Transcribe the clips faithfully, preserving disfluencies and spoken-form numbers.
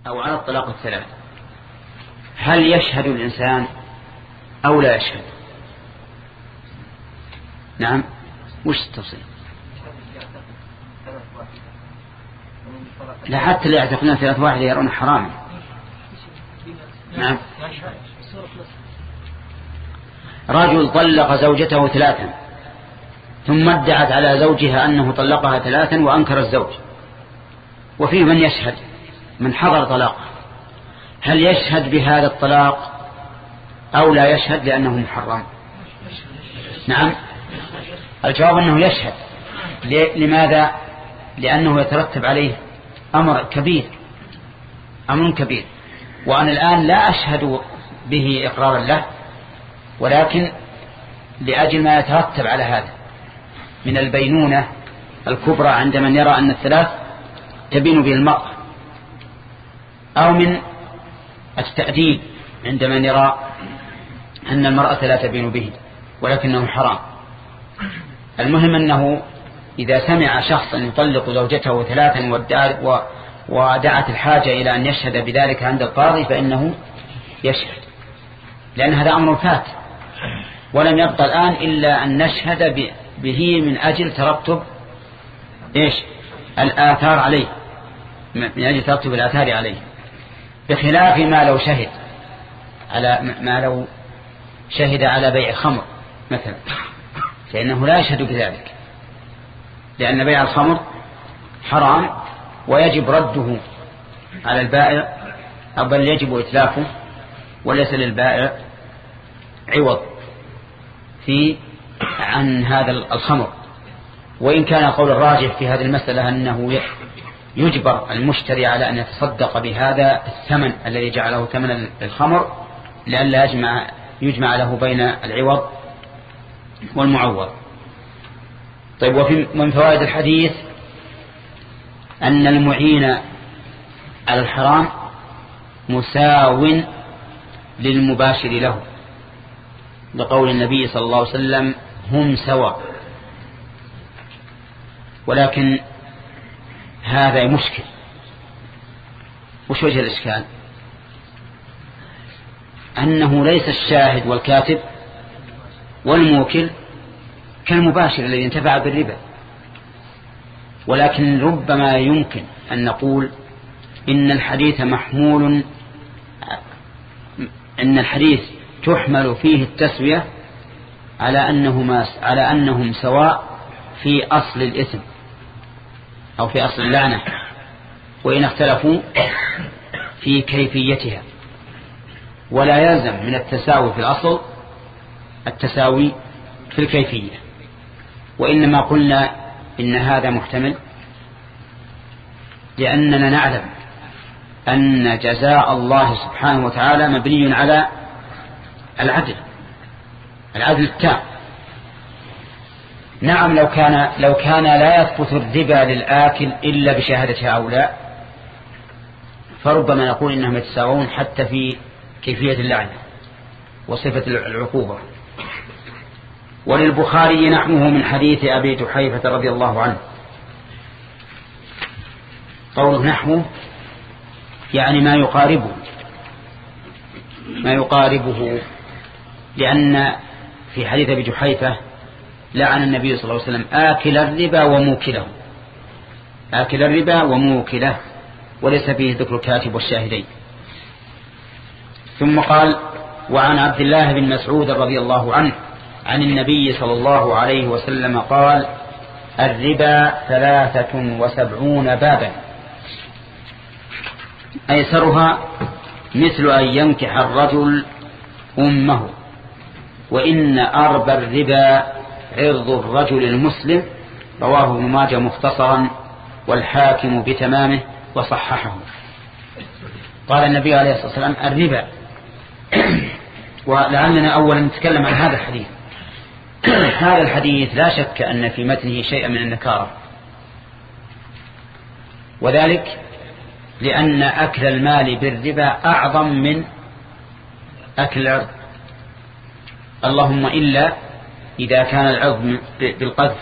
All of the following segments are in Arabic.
أو على الطلاق الثلاث، هل يشهد الإنسان أو لا يشهد؟ نعم. وش التفصيل؟ لا، حتى اللي يعتقدون ثلاث واحد يرون حراما. نعم. رجل طلق زوجته ثلاثا ثم ادعت على زوجها أنه طلقها ثلاثا وأنكر الزوج، وفيه من يشهد، من حضر طلاقه، هل يشهد بهذا الطلاق أو لا يشهد لأنه محرم؟ نعم، الجواب أنه يشهد. لماذا؟ لأنه يترتب عليه أمر كبير، أمر كبير، وأنا الآن لا أشهد به إقرارا له، ولكن لأجل ما يترتب على هذا من البينونة الكبرى عند من يرى أن الثلاث تبين به المرأة، أو من التأديب عند من يرى أن المرأة لا تبين به ولكنه حرام. المهم أنه إذا سمع شخصا يطلق زوجته ثلاثا ودعت الحاجة إلى أن يشهد بذلك عند القاضي فإنه يشهد، لأن هذا أمر فات، ولم يبقى الآن إلا أن نشهد به من أجل ترتب إيش الآثار عليه، من أجل ترتب الآثار عليه، بخلاف ما لو شهد على ما لو شهد على بيع الخمر مثلا، فإنه لا يشهد بذلك، لأن بيع الخمر حرام ويجب رده على البائع، بل يجب إتلافه، وليس للبائع عوض في عن هذا الخمر. وإن كان قول الراجح في هذه المسألة أنه يجبر المشتري على أن يتصدق بهذا الثمن الذي جعله ثمن الخمر لئلا يجمع, يجمع له بين العوض والمعوض. طيب، وفي من فوائد الحديث أن المعين على الحرام مساو للمباشر له، لقول النبي صلى الله عليه وسلم هم سواء. ولكن هذا مشكل. وش وجه الإشكال؟ أنه ليس الشاهد والكاتب والموكل كالمباشر الذي انتفع بالربا، ولكن ربما يمكن أن نقول إن الحديث محمول إن الحديث تحمل فيه التسوية على أنهما على أنهم سواء في أصل الإثم أو في أصل اللعنة، وإن اختلفوا في كيفيتها، ولا يلزم من التساوي في الأصل التساوي في الكيفية. وإنما قلنا إن هذا محتمل لأننا نعلم أن جزاء الله سبحانه وتعالى مبني على العدل، العدل التام. نعم، لو كان لو كان لا يثبت الربا للآكل إلا بشهادة هؤلاء فربما نقول إنهم يتساوون حتى في كيفية اللعنة وصفة العقوبة. وللبخاري نحوه من حديث أبي جحيفة رضي الله عنه. قوله نحوه يعني ما يقاربه ما يقاربه لأن في حديث أبي جحيفة لعن النبي صلى الله عليه وسلم آكل الربا وموكله، آكل الربا وموكله، وليس فيه ذكر الكاتب والشاهدين. ثم قال: وعن عبد الله بن مسعود رضي الله عنه عن النبي صلى الله عليه وسلم قال: الربا ثلاثة وسبعون بابا، أيسرها مثل أن ينكح الرجل أمه، وإن أربى الربا عرض الرجل المسلم. رواه ابن ماجه مختصرا والحاكم بتمامه وصححه. قال النبي عليه الصلاة والسلام الربا، ولعلنا أولا نتكلم عن هذا الحديث. هذا الحديث لا شك أن في متنه شيئا من النكارة، وذلك لأن أكل المال بالربا أعظم من أكل العرض، اللهم إلا إذا كان العرض بالقذف،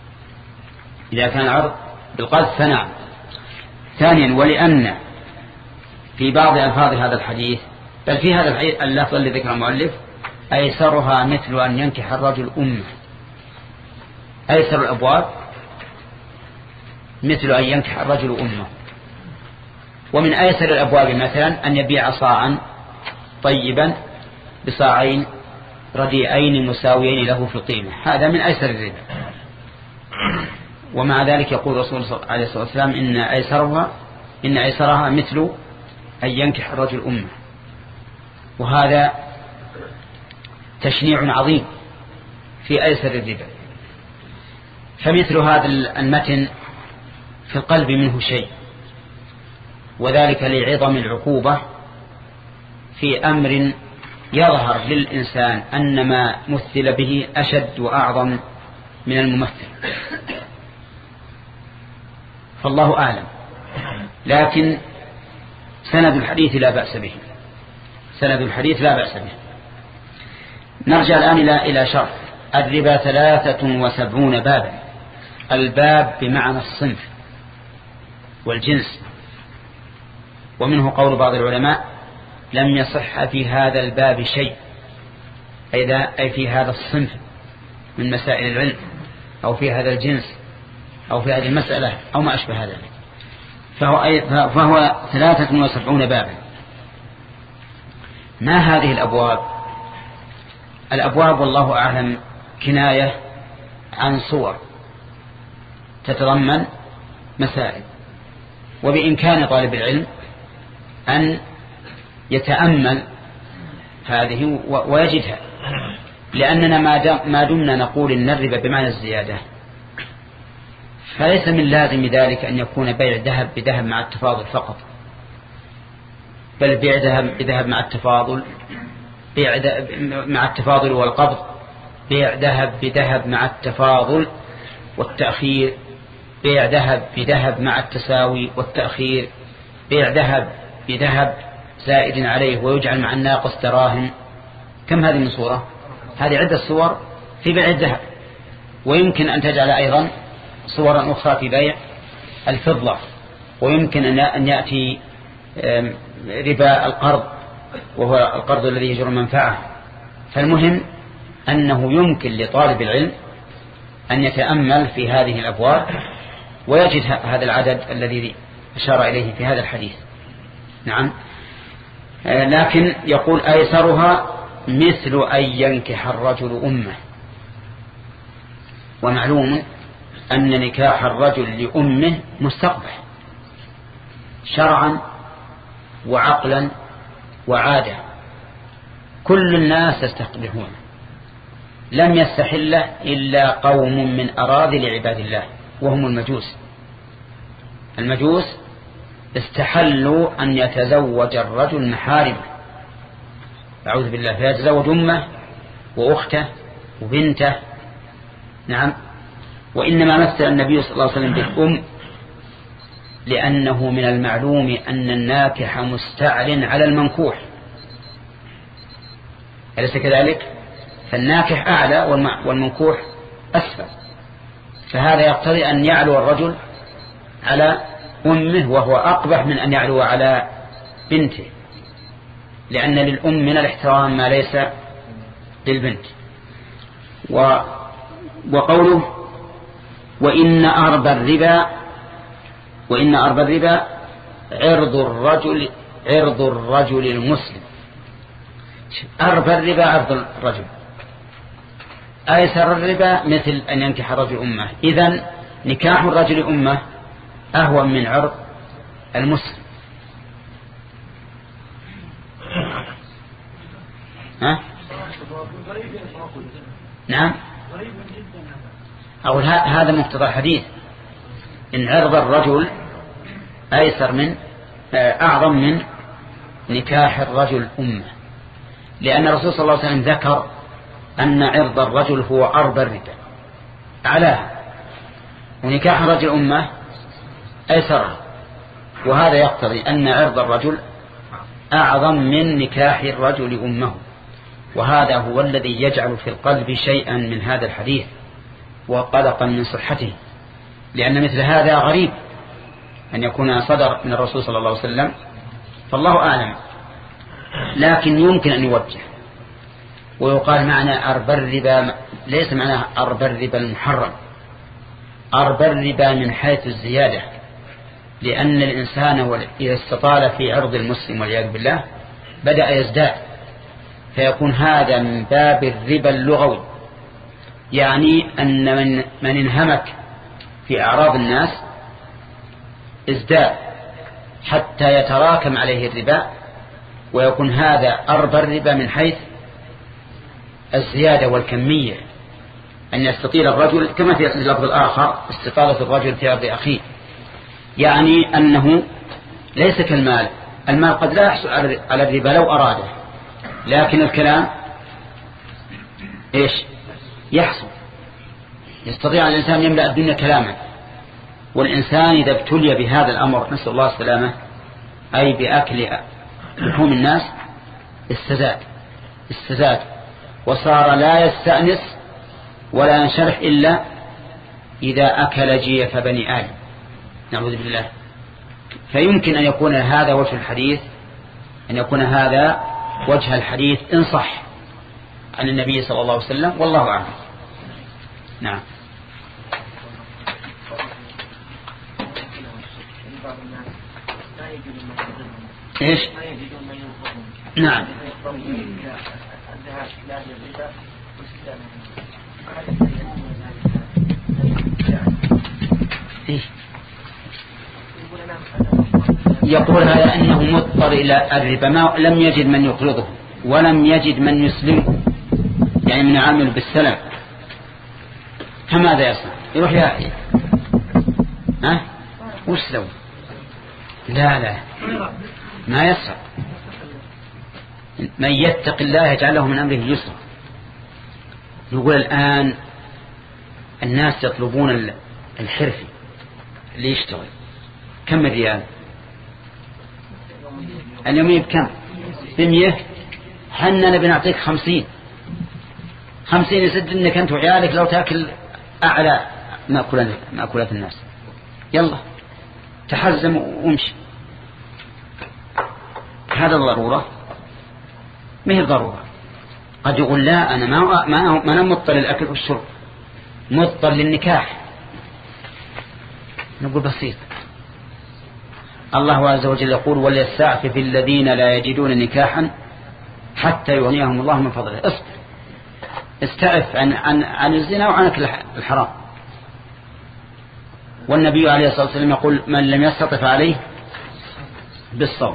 إذا كان العرض بالقذف فنعم. ثانيا، ولأن في بعض ألفاظ هذا الحديث، بل في هذا الحديث اللفظ الذي ذكر المؤلف: أيسرها مثل أن ينكح الرجل أمه. أيسر الأبواب مثل أن ينكح الرجل أمه. ومن أيسر الأبواب مثلا أن يبيع صاعا طيبا بصاعين رديئين مساويين له في القيمة، هذا من أيسر الربا. ومع ذلك يقول الرسول عليه الصلاة والسلام: إن أيسرها إن أيسرها مثل أن ينكح الرجل أمه. وهذا تشنيع عظيم في أيسر الربا. فمثل هذا المتن في القلب منه شيء، وذلك لعظم العقوبة في أمر يظهر للإنسان أن ما مثل به أشد وأعظم من الممثل، فالله أعلم. لكن سند الحديث لا بأس به، سند الحديث لا بأس به. نرجع الآن إلى إلى شرح الربا. ثلاثة وسبعون بابا. الباب بمعنى الصنف والجنس، ومنه قول بعض العلماء: لم يصح في هذا الباب شيء، أي في هذا الصنف من مسائل العلم، أو في هذا الجنس، أو في هذه المسألة، أو ما أشبه ذلك. فهو, فهو ثلاثة وسبعون بابا. ما هذه الأبواب؟ الأبواب والله أعلم كناية عن صور تتضمن مسائل، وبإمكان طالب العلم أن يتأمل هذه ويجدها، لأننا ما دمنا نقول إن الربا بمعنى الزيادة، فليس من لازم ذلك أن يكون بيع ذهب بذهب مع التفاضل فقط، بل بيع ذهب بذهب مع التفاضل، بيع مع التفاضل والقبض، بيع ذهب بذهب مع التفاضل والتأخير، بيع ذهب بذهب مع التساوي والتأخير، بيع ذهب بذهب زائد عليه ويجعل مع الناقص دراهم. كم هذه من صورة؟ هذه عدة صور في بيع الذهب. ويمكن أن تجعل أيضا صورا أخرى في بيع الفضة، ويمكن أن يأتي ربا القرض، وهو القرض الذي يجر منفعه. فالمهم أنه يمكن لطالب العلم أن يتأمل في هذه الأبواب ويجد هذا العدد الذي أشار إليه في هذا الحديث. نعم. لكن يقول: أيسرها مثل أن ينكح الرجل أمه. ومعلوم أن نكاح الرجل لأمه مستقبح شرعا وعقلا وعادة، كل الناس يستقبحون. لم يستحل إلا قوم من أراذل عباد الله، وهم المجوس. المجوس استحلوا أن يتزوج الرجل محارمه، أعوذ بالله، فيتزوج أمه وأخته وبنته. نعم. وإنما مثل النبي صلى الله عليه وسلم بالأم لأنه من المعلوم أن الناكح مستعل على المنكوح، أليس كذلك؟ فالناكح أعلى والمنكوح أسفل، فهذا يقتضي أن يعلو الرجل على أمه، وهو أقبح من أن يعلو على بنته، لأن للأم من الاحترام ما ليس للبنت. و وقوله: وإن أرب الربا وإن أرب الربا عرض الرجل عرض الرجل المسلم. أرب الربا عرض الرجل، أيسر الربا مثل أن ينكح الرجل أمه. إذن نكاح الرجل أمه أهون من عرض المسلم. ها؟ نعم. أقول هذا مقتضى الحديث، إن عرض الرجل أيسر من أعظم من نكاح الرجل أمه، لأن الرسول صلى الله عليه وسلم ذكر أن عرض الرجل هو أرب الربا أعلاه، ونكاح الرجل أمه أيسره، وهذا يقتضي أن عرض الرجل أعظم من نكاح الرجل أمه. وهذا هو الذي يجعل في القلب شيئا من هذا الحديث وقلقا من صحته، لأن مثل هذا غريب أن يكون صدر من الرسول صلى الله عليه وسلم فالله أعلم. لكن يمكن أن يوجه ويقال معنى أربى الربا ليس معناه أربى الربا المحرم، أربى الربا من حيث الزيادة، لأن الإنسان إذا استطال في عرض المسلم والعياذ بالله بدأ يزداد، فيكون هذا من باب الربا اللغوي، يعني أن من, من انهمك في أعراض الناس ازداد حتى يتراكم عليه الربا، ويكون هذا أربى الربا من حيث الزيادة والكمية، أن يستطيل الرجل كما في اللفظ الآخر استطالة الرجل في أرض أخيه، يعني أنه ليس كالمال. المال قد لا يحصل على الربا لو أراده، لكن الكلام إيش يحصل؟ يستطيع الإنسان يملأ الدنيا كلاما، والإنسان إذا ابتلي بهذا الأمر نسأل الله السلامة أي بأكل لحوم الناس استزاد استزاد وصار لا يستأنس ولا ينشرح إلا إذا أكل جيف بني آدم، نعوذ بالله. فيمكن أن يكون هذا وجه الحديث، أن يكون هذا وجه الحديث إن صح عن النبي صلى الله عليه وسلم، والله أعلم. نعم. إيش؟ نعم. إيه؟ يقول هذا أنه مضطر إلى الربا، ما لم يجد من يقرضه ولم يجد من يسلمه، يعني من عامل بالسلام، فماذا يصنع؟ يروح يا ها وش سوي؟ لا لا ما يصنع. من يتق الله يجعل له من أمره يسرا. نقول الآن الناس يطلبون الحرفي اللي يشتغل كم ريال اليومية؟ بكم؟ بمية. حنا نبي نعطيك خمسين خمسين يسد انك انت وعيالك لو تاكل اعلى مأكولات مأكولات الناس. يلا تحزم وامشي. هذا ضرورة؟ ما هي ضرورة. قد يقول لا أنا ما ما ما أنا مضطر للأكل والشرب، مضطر للنكاح. نقول بسيط. الله عز وجل يقول وليستعفف الذين لا يجدون نكاحا حتى يغنيهم الله من فضله. اصبر استعف عن عن عن الزنا وعن أكل الحرام. والنبي عليه الصلاة والسلام يقول من لم يستطف عليه بالصوم.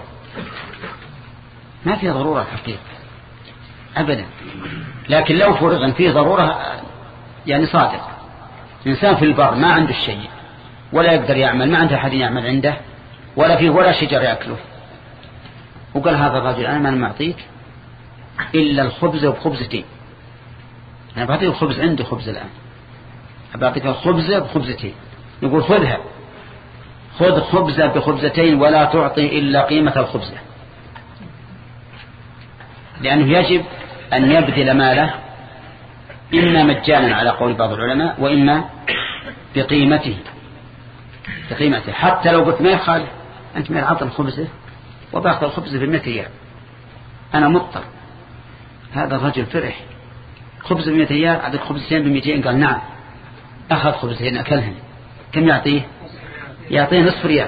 ما في ضرورة حقيقة أبدا. لكن لو فرض أن فيه ضرورة يعني صادق، إنسان في البر ما عنده الشيء ولا يقدر يعمل، ما عنده أحد يعمل عنده ولا فيه ولا شجر يأكله، وقال هذا الرجل أنا ما أعطيك إلا الخبز وبخبزتين، أنا بعطيك الخبز عنده خبز الآن، بعطيك الخبزة بخبزتين. نقول خذها، خذ خبزة بخبزتين ولا تعطي إلا قيمة الخبزة، لأنه يجب أن يبذل ماله إما مجانا على قول بعض العلماء وإما بقيمته بقيمته حتى لو قلت ما يخالف أنت ما يعطي الخبزة وباخذ الخبزة بمئة ريال أنا مضطر. هذا الرجل فرح، خبز بمئة ريال عدد خبزتين بمئتين، قال نعم. أخذ خبزتين أكلهم، كم يعطيه؟ يعطيه نصف ريال،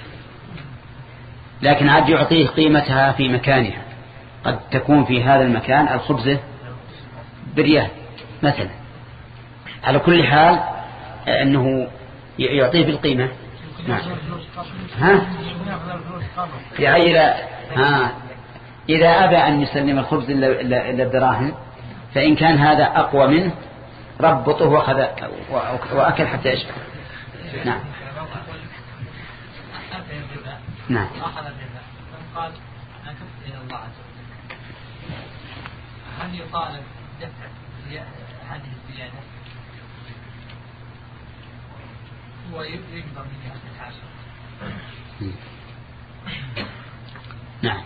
لكن عاد يعطيه قيمتها في مكانها. قد تكون في هذا المكان الخبزة بريال مثلا. على كل حال أنه يعطيه بالقيمة. نعم. ها؟ يعني ها إذا أبى أن يسلم الخبز إلا الدراهم فإن كان هذا أقوى منه ربطه وأخذ وأكل حتى يشبع. نعم. نعم. قال أكفت إلى الله عز وجل، هل يطالب دفع هذه الزيادة ويقدر منها التحاشر؟ نعم.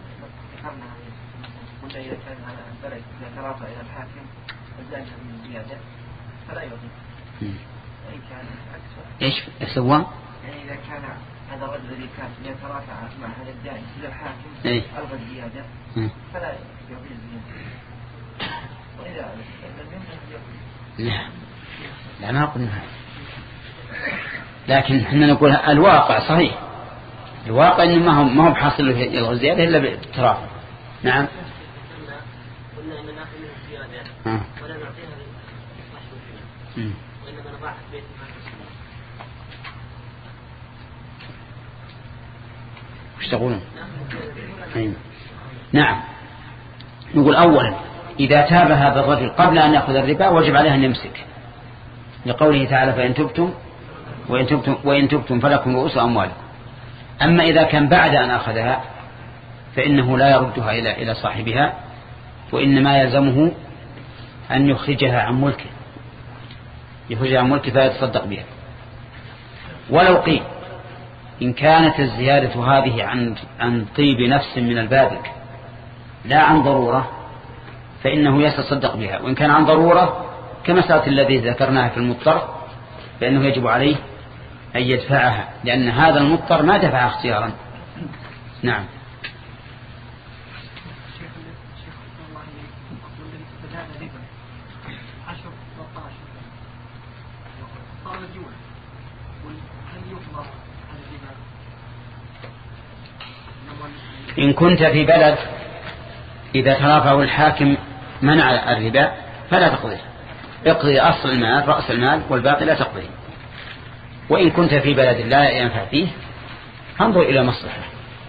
قلنا إذا كان على البلد إذا ترافع إلى الحاكم وزاد من الزيادة فلا يضيف. إن كان أكثر إيش سوى؟ يعني إذا كان هذا الرجل الذي كان يترافع مع هذا الداعي إلى الحاكم إيه؟ ألغى الزيادة فلا يعطي الزيادة وإذا لم يمكن لا لا ما قلنا هذا، لكن احنا نقول الواقع صحيح، الواقع انه ما هو ما هو بحاصل له يلغى الزيادة الا بالترافع. نعم قلنا ان ناخذ من الزيادة ولا نعطيها للمصلحة فيها وانما نضعها في بيت وش تقولون؟ نعم نقول أولا إذا تاب هذا الرجل قبل أن يأخذ الربا وجب عليه أن يمسك، لقوله تعالى فإن تبتم وإن تبتم, وإن تبتم فلكم رؤوس أموالكم. أما إذا كان بعد أن أخذها فإنه لا يردها إلى إلى صاحبها، وإنما يلزمه أن يخرجها عن ملكه، يخرجها عن ملكه فيتصدق بها. ولو قيل إن كانت الزيادة هذه عن عن طيب نفس من البادئ لا عن ضرورة فإنه يتصدق بها، وإن كان عن ضرورة كمسألة الذي ذكرناها في المضطر فإنه يجب عليه أن يدفعها، لأن هذا المضطر ما دفع اختيارا. نعم إن كنت في بلد إذا ترافعه الحاكم منع الربا فلا تقضيه، اقضي أصل المال رأس المال والباقي لا تقضيه. وإن كنت في بلد لا ينفع فيه انظر إلى مصلحة.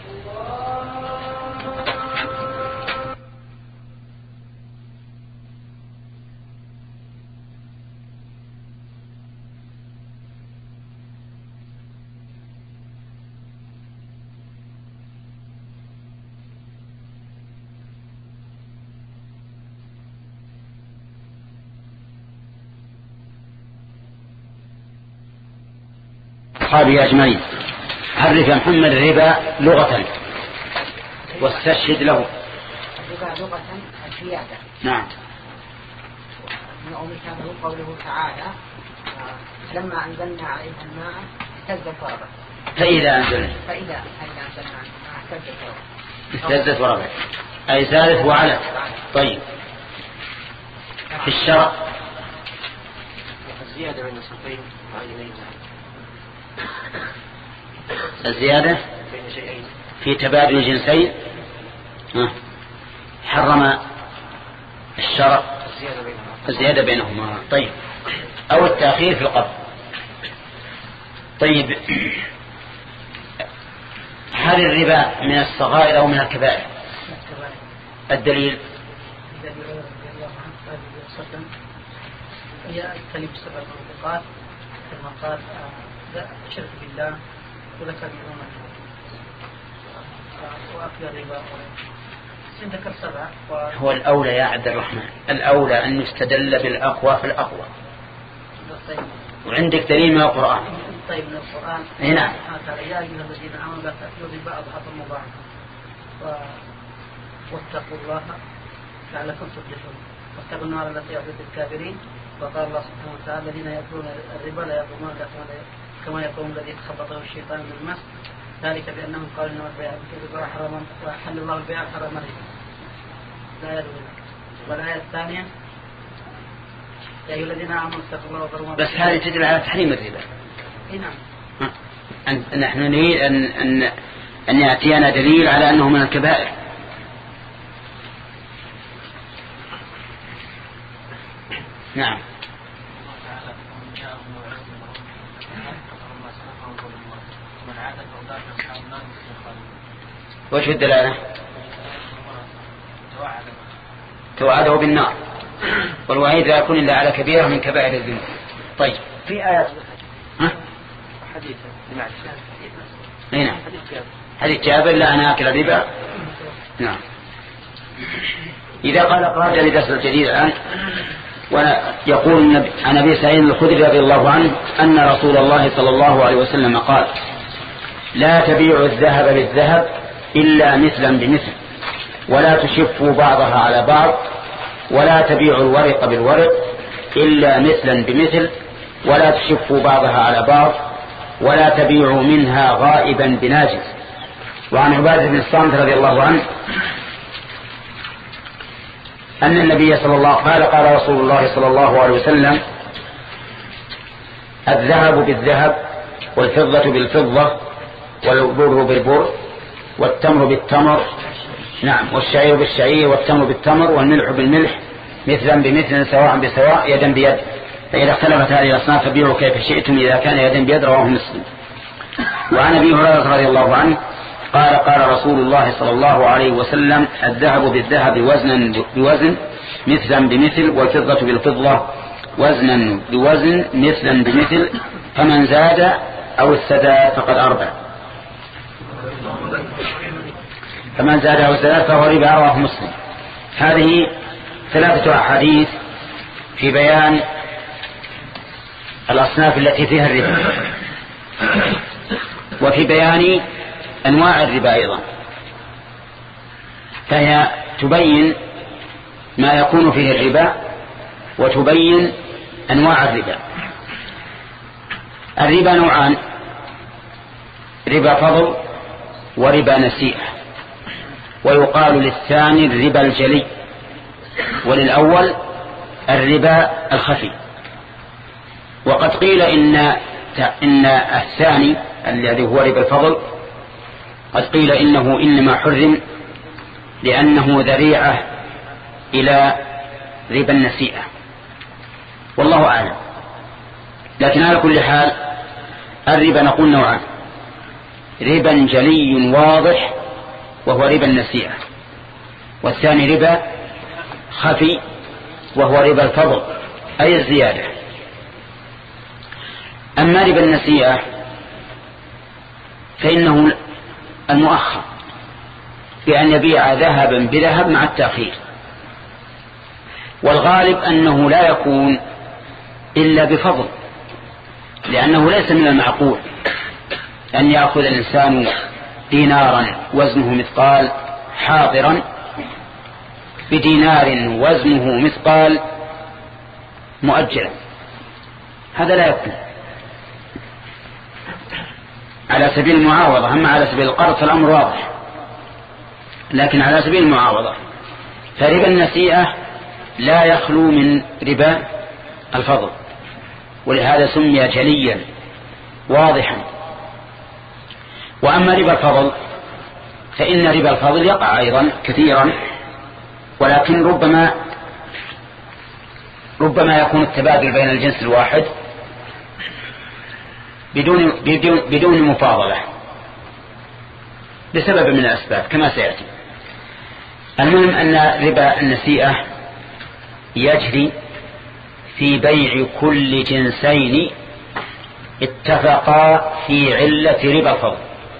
أصحابه أجمعين. عرف يا محمد الربا لغة واستشهد له. الربا لغة الزيادة. نعم. ومثاله قوله تعالى لما أنزلنا عليها الماء اهتزت وربت. فإذا أنزلنا. فإذا أنزلنا الماء اهتزت وربت. اهتزت وربت أي زادت وعلت. طيب في الشرع الزيادة بين صفين معينين. الزيادة في تبادل الجنسين حرم الشرع الزيادة بينهما. طيب أو التأخير في القبض. طيب هل الربا من الصغائر أو من الكبائر؟ الدليل هي الكلمة سبع منطقات كما قال الشرك بالله وذكر منهم وأكل الربا ذكر سبع. هو الأولى يا عبد الرحمن، الأولى أن يستدل بالأقوى في الأقوى. وعندك دليل من القرآن. طيب من القرآن. نعم. يا أيها الذين آمنوا لا تأكلوا الربا أضعافا مضاعفة واتقوا الله لعلكم تفلحون واتقوا النار التي أعدت للكافرين. وقال الله سبحانه وتعالى الذين يأكلون الربا لا يقومون كما يقوم الذي خبطه الشيطان بالمس ذلك بأنهم قالوا إنما البيع بالربا حرام وحل الله البيع حرام الربا. لا يدري. والآية الثانية يا أيها الذين آمنوا اتقوا الله وذروا. بس هذه تدل على تحريم الربا. اي نعم. نحن نريد أن أن أن يأتينا دليل على أنه من الكبائر. نعم. وش الدلالة؟ توعده بالنار والوعيد لا يكون إلا على كبيرة من كبائر الذنوب. طيب في آيات ها؟ حديث نعم هنا حديث جابر لا أنا أكل الربا. نعم. إذا قال قال لدرس الجديد الآن ويقول عن أبي سعيد الخدري رضي الله عنه أن رسول الله صلى الله عليه وسلم قال لا تبيعوا الذهب بالذهب إلا مثلا بمثل ولا تشفوا بعضها على بعض ولا تبيعوا الورق بالورق إلا مثلا بمثل ولا تشفوا بعضها على بعض ولا تبيعوا منها غائبا بناجز. وعن عبادة بن الصامت رضي الله عنه أن النبي صلى الله قال قال رسول الله صلى الله عليه وسلم: الذهب بالذهب والفضة بالفضة والبر بالبر والتمر بالتمر نعم والشعير بالشعير والتمر بالتمر والملح بالملح مثلا بمثل سواء بسواء يدا بيد، فإذا اختلفت هذه الأصناف فبيعوا كيف شئتم إذا كان يدا بيد. رواه مسلم. وعن أبي هريرة رضي الله عنه قال قال رسول الله صلى الله عليه وسلم: الذهب بالذهب وزنا بوزن مثلا بمثل والفضة بالفضة وزنا بوزن مثلا بمثل، فمن زاد أو استدى فقد أربع. فمن زاد أو استدى فهو ربا. رواه مسلم. هذه ثلاثة أحاديث في بيان الأصناف التي فيها الربا، وفي بيان أنواع الربا أيضا، فهي تبين ما يكون فيه الربا وتبين أنواع الربا. الربا نوعان: ربا فضل وربا نسيئة، ويقال للثاني الربا الجلي، وللأول الربا الخفي. وقد قيل إن إن الثاني الذي هو ربا الفضل قد قيل إنه إنما حرم لأنه ذريعة إلى ربا النسيئة، والله أعلم. لكن على كل حال الربا نقول نوعان: ربا جلي واضح وهو ربا النسيئة، والثاني ربا خفي وهو ربا الفضل أي الزيادة. أما ربا النسيئة فإنه المؤخر، بأن يبيع ذهبا بذهب مع التأخير، والغالب أنه لا يكون إلا بفضل، لأنه ليس من المعقول أن يأخذ الإنسان دينارا وزنه مثقال حاضرا بدينار وزنه مثقال مؤجلا، هذا لا يكون على سبيل المعاوضة. أما على سبيل القرض فالأمر واضح، لكن على سبيل المعاوضة فربا النسيئة لا يخلو من ربا الفضل، ولهذا سمي جليا واضحا. وأما ربا الفضل فإن ربا الفضل يقع أيضا كثيرا، ولكن ربما ربما يكون التبادل بين الجنس الواحد بدون بدون بدون مفاضلة بسبب من الأسباب كما سيأتي. المهم أن ربا النسيئة يجري في بيع كل جنسين اتفقا في علة ربا الفضل،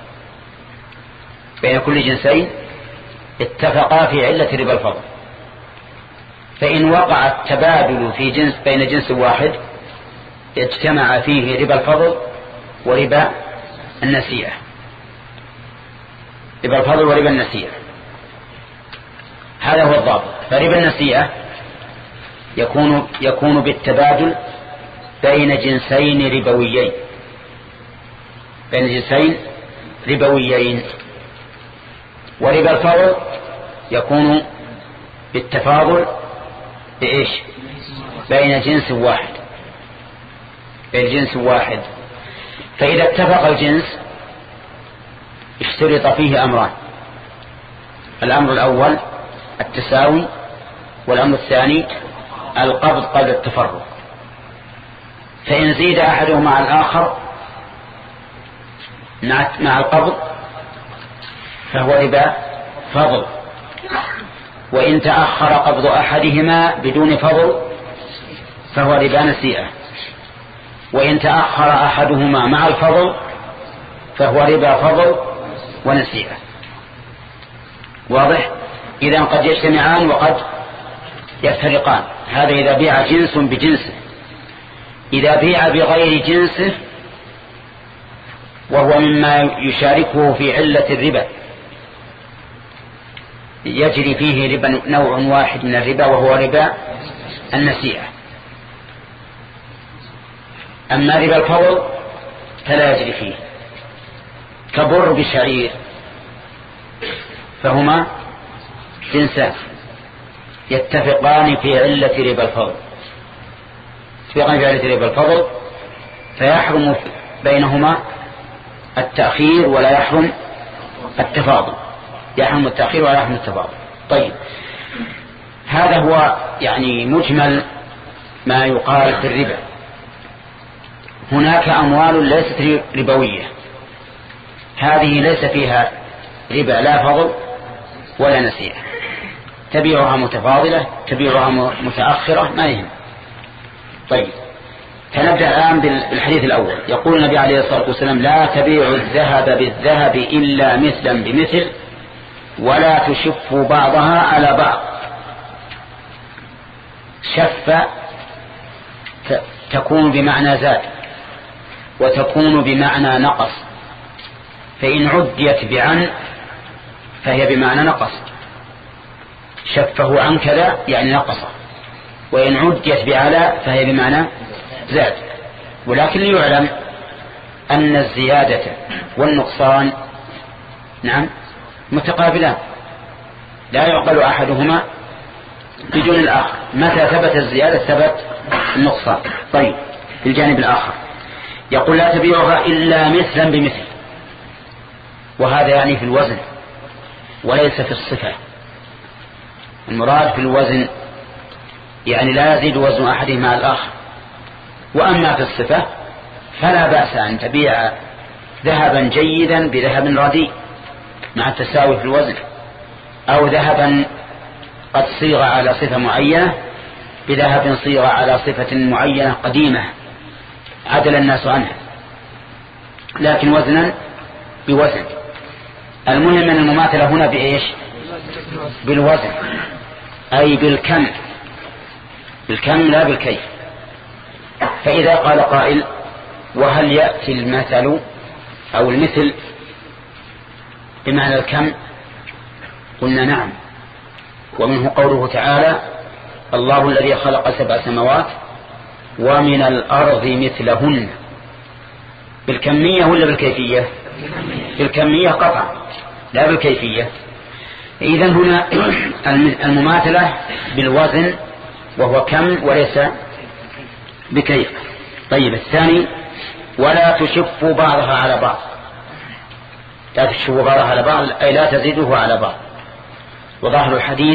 بين كل جنسين اتفقا في علة ربا الفضل. فإن وقع التبادل في جنس بين جنس واحد اجتمع فيه ربا الفضل وربا النسيئة، ربا الفضل وربا النسيئة، هذا هو الضابط. فربا النسيئة يكون يكون بالتبادل بين جنسين ربويين بين جنسين ربويين وربا الفضل يكون بالتفاضل بإيش؟ بين جنس واحد بين جنس واحد. فإذا اتفق الجنس اشترط فيه أمران: الأمر الأول التساوي، والأمر الثاني القبض قبل التفرق. فإن زيد أحدهما مع الآخر مع القبض فهو ربا فضل، وإن تأخر قبض أحدهما بدون فضل فهو ربا نسيئة، وإن تأخر أحدهما مع الفضل فهو ربا فضل ونسيئة. واضح؟ إذن قد يجتمعان وقد يفترقان. هذا إذا بيع جنس بجنسه. إذا بيع بغير جنسه وهو مما يشاركه في علة الربا يجري فيه ربا نوع واحد من الربا وهو ربا النسيئة. أما ربا الفضل فلا يجري فيه، كبر بشعير فهما جنسان يتفقان في علة ربا الفضل، يتفقان في علة ربا الفضل فيحرم بينهما التأخير ولا يحرم التفاضل، يحرم التأخير ولا يحرم التفاضل. طيب، هذا هو يعني مجمل ما يقال في الربا. هناك أموال ليست ربوية، هذه ليس فيها ربا لا فضل ولا نسيئة، تبيعها متفاضلة تبيعها متأخرة ما يهم. طيب، فنبدأ الآن بالحديث الأول. يقول النبي عليه الصلاة والسلام: لا تبيع الذهب بالذهب إلا مثلا بمثل ولا تشف بعضها على بعض. شف تكون بمعنى زاد وتكون بمعنى نقص، فإن عديت بعن فهي بمعنى نقص، شفه عن كذا يعني نقصه، وإن عديت بعلا فهي بمعنى زاد. ولكن ليعلم أن الزيادة والنقصان نعم متقابلان، لا يعقل أحدهما بدون الآخر، متى ثبت الزيادة ثبت النقصان. طيب، في الجانب الآخر يقول: لا تبيعها إلا مثلا بمثل، وهذا يعني في الوزن وليس في الصفة. المراد في الوزن يعني لا يزيد وزن أحدهما على الآخر. وأما في الصفة فلا بأس أن تبيع ذهبا جيدا بذهب رديء مع التساوي في الوزن، أو ذهبا قد صيغ على صفة معينة بذهب صيغ على صفة معينة قديمة عدل الناس عنها، لكن وزنا بوزن. المهم أن المماثلة هنا بإيش؟ بالوزن، أي بالكم، بالكم لا بالكيف. فإذا قال قائل: وهل يأتي المثل أو المثل بمعنى الكم؟ قلنا نعم، ومنه قوله تعالى: الله الذي خلق سبع سماوات ومن الأرض مثلهن. بالكمية ولا بالكيفية؟ بالكمية قطعا لا بالكيفية. إذن هنا المماثلة بالوزن وهو كم وليس بكيف. طيب، الثاني: ولا تشف بعضها على بعض. لا تشف بعضها على بعض أي لا تزيده على بعض. وظاهر الحديث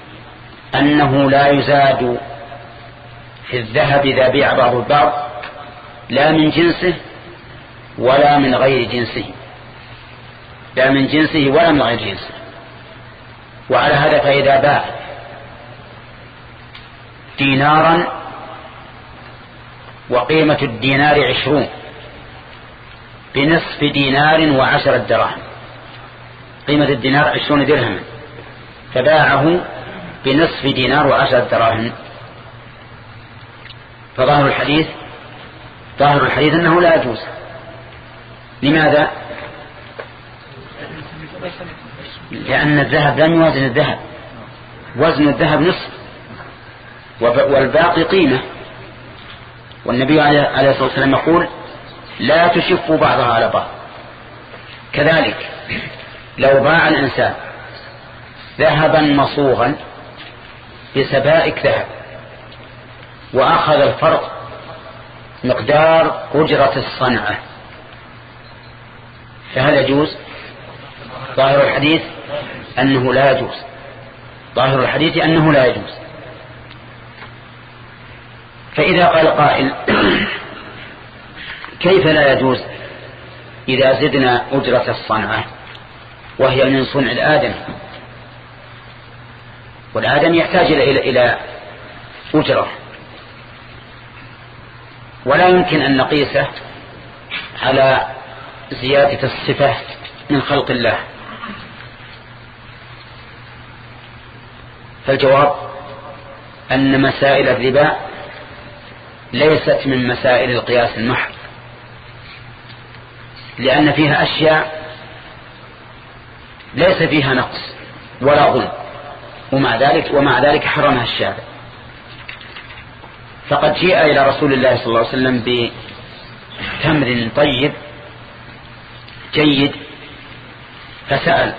أنه لا يزاد في الذهب إذا بيع بعض البعض لا من جنسه ولا من غير جنسه، لا من جنسه ولا من غير جنسه. وعلى هذا فإذا باع دينارا وقيمة الدينار عشرون بنصف دينار وعشرة دراهم، قيمة الدينار عشرون درهما، فباعه بنصف دينار وعشرة دراهم، فظاهر الحديث ظاهر الحديث أنه لا يجوز. لماذا؟ لأن الذهب لم يوازن الذهب، وزن الذهب نصف والباقي قيمة. والنبي عليه الصلاة والسلام يقول: لا تشف بعضها على بعض. كذلك لو باع الإنسان ذهبا مصوغا بسبائك ذهب وأخذ الفرق مقدار أجرة الصنعة، فهل يجوز؟ ظاهر الحديث أنه لا يجوز، ظاهر الحديث أنه لا يجوز. فإذا قال قائل: كيف لا يجوز إذا زدنا أجرة الصنعة وهي من صنع الآدم، والآدم يحتاج إلى إلى أجرة، ولا يمكن أن نقيسه على زيادة الصفة من خلق الله؟ فالجواب أن مسائل الربا ليست من مسائل القياس المحض، لأن فيها أشياء ليس فيها نقص ولا ظلم، ومع ذلك ومع ذلك حرمها الشارع. فقد جاء إلى رسول الله صلى الله عليه وسلم تمر طيب جيد فسأل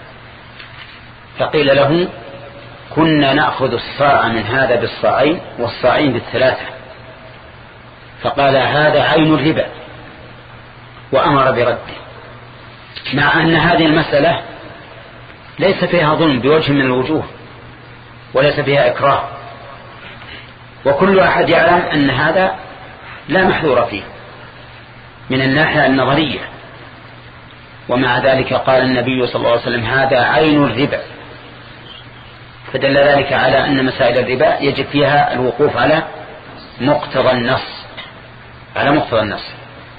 فقيل له كنا نأخذ الصاع من هذا بالصاعين والصاعين بالثلاثة، فقال هذا عين الربا وأمر برده، مع أن هذه المسألة ليس فيها ظلم بوجه من الوجوه وليس فيها إكراه، وكل أحد يعلم أن هذا لا محذور فيه من الناحية النظرية، ومع ذلك قال النبي صلى الله عليه وسلم هذا عين الربا، فدل ذلك على أن مسائل الربا يجب فيها الوقوف على مقتضى النص على مقتضى النص.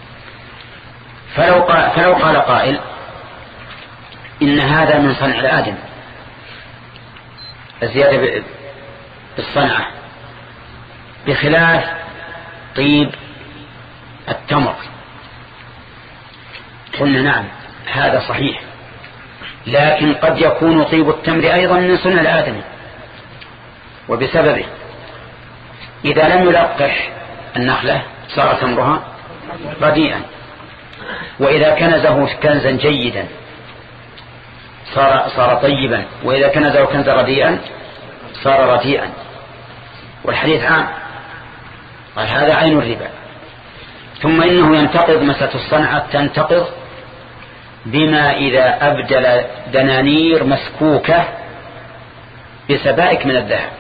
فلو قال, فلو قال قائل إن هذا من صنع الآدم، الزيادة بالصنعة بخلاف طيب التمر، قلنا نعم هذا صحيح، لكن قد يكون طيب التمر أيضا من صنع الآدم، وبسببه إذا لم يلقح النخلة صار تمرها رديئا، وإذا كنزه كنزا جيدا صار صار طيبا، وإذا كنزه كنزا رديئا صار رديئا، والحديث عام قال هذا عين الربا. ثم إنه ينتقض مسألة الصنعة تنتقض بما إذا أبدل دنانير مسكوكة بسبائك من الذهب.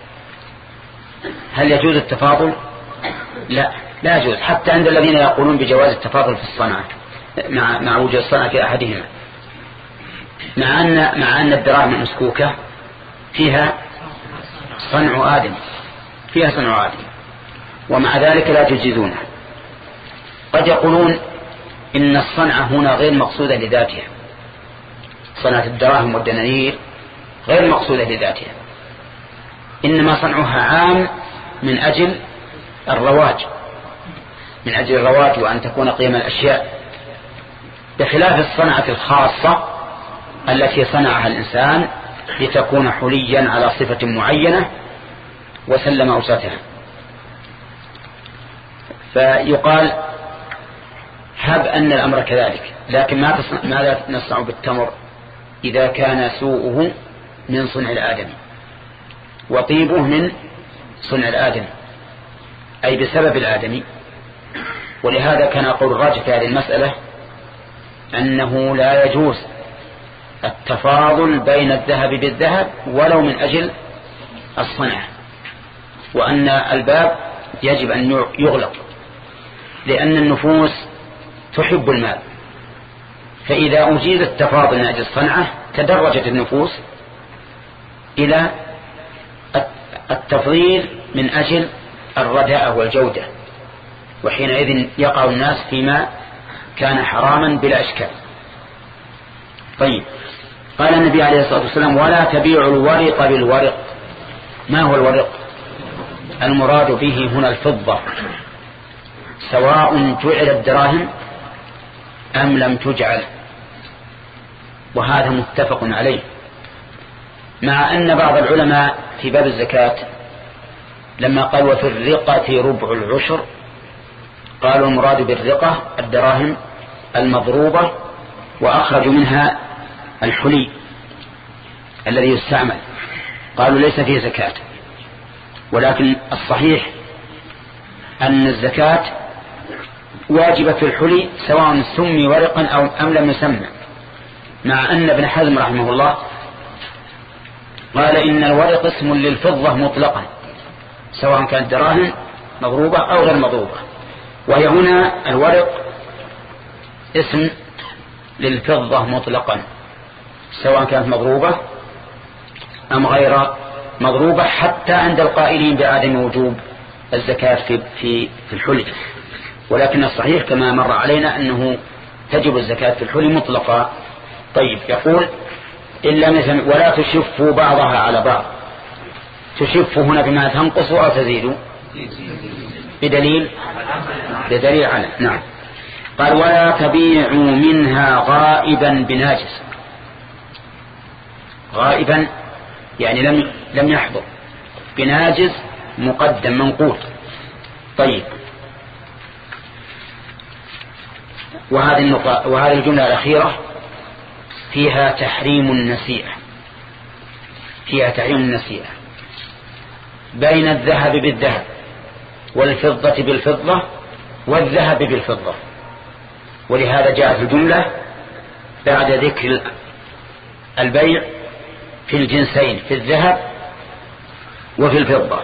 هل يجوز التفاضل؟ لا لا يجوز، حتى عند الذين يقولون بجواز التفاضل في الصنعة مع مع وجود الصنعة في أحدهما، مع أن مع أن الدراهم المسكوكة فيها صنع آدم فيها صنع آدم ومع ذلك لا تجيزونه. قد يقولون إن الصنعة هنا غير مقصودة لذاتها، صنعة الدراهم والدنانير غير مقصودة لذاتها، إنما صنعها عام من أجل الرواج من أجل الرواج وأن تكون قيم الأشياء، بخلاف الصنعة الخاصة التي صنعها الإنسان لتكون حليا على صفة معينة وسلم أوساتها. فيقال هب أن الأمر كذلك، لكن ما ماذا نصنع بالتمر إذا كان سوءه من صنع الآدم وطيبه من صنع الآدم أي بسبب الآدم؟ ولهذا كان قول الراجح في هذه المسألة أنه لا يجوز التفاضل بين الذهب بالذهب ولو من أجل الصنعة، وأن الباب يجب أن يغلق لأن النفوس تحب المال، فإذا أجيز التفاضل من أجل الصنعة تدرجت النفوس إلى التفضيل من أجل الرداء والجودة، وحينئذ يقع الناس فيما كان حراما بلا إشكال. طيب، قال النبي عليه الصلاة والسلام ولا تبيع الورق بالورق. ما هو الورق؟ المراد به هنا الفضة، سواء جعلت دراهم أم لم تجعل، وهذا متفق عليه، مع أن بعض العلماء في باب الزكاة لما قال وفي الرقة ربع العشر قالوا المراد بالرقة الدراهم المضروبة، وأخرجوا منها الحلي الذي يستعمل، قالوا ليس فيه زكاة. ولكن الصحيح أن الزكاة واجبة في الحلي سواء سمي ورقا أو أم لم يسمى، مع أن ابن حزم رحمه الله قال إن الورق اسم للفضة مطلقا سواء كانت دراهم مضروبة أو غير مضروبة، وهي هنا الورق اسم للفضة مطلقا سواء كانت مضروبة أم غير مضروبة، حتى عند القائلين بعدم وجوب الزكاة في في في الحلي. ولكن الصحيح كما مر علينا أنه تجب الزكاة في الحلي مطلقا. طيب، يقول إلا مثل ولا تشفوا بعضها على بعض. تشف هنا بما تنقص أو تزيد بدليل بدليل على نعم. قال ولا تبيعوا منها غائبا بناجس. غائبا يعني لم لم يحضر، بناجس مقدم منقوط. طيب، وهذه النقطة وهذه الجملة الأخيرة فيها تحريم النسيئة فيها تحريم النسيئة بين الذهب بالذهب والفضة بالفضة والذهب بالفضة. ولهذا جاءت الجملة بعد ذكر البيع في الجنسين في الذهب وفي الفضة.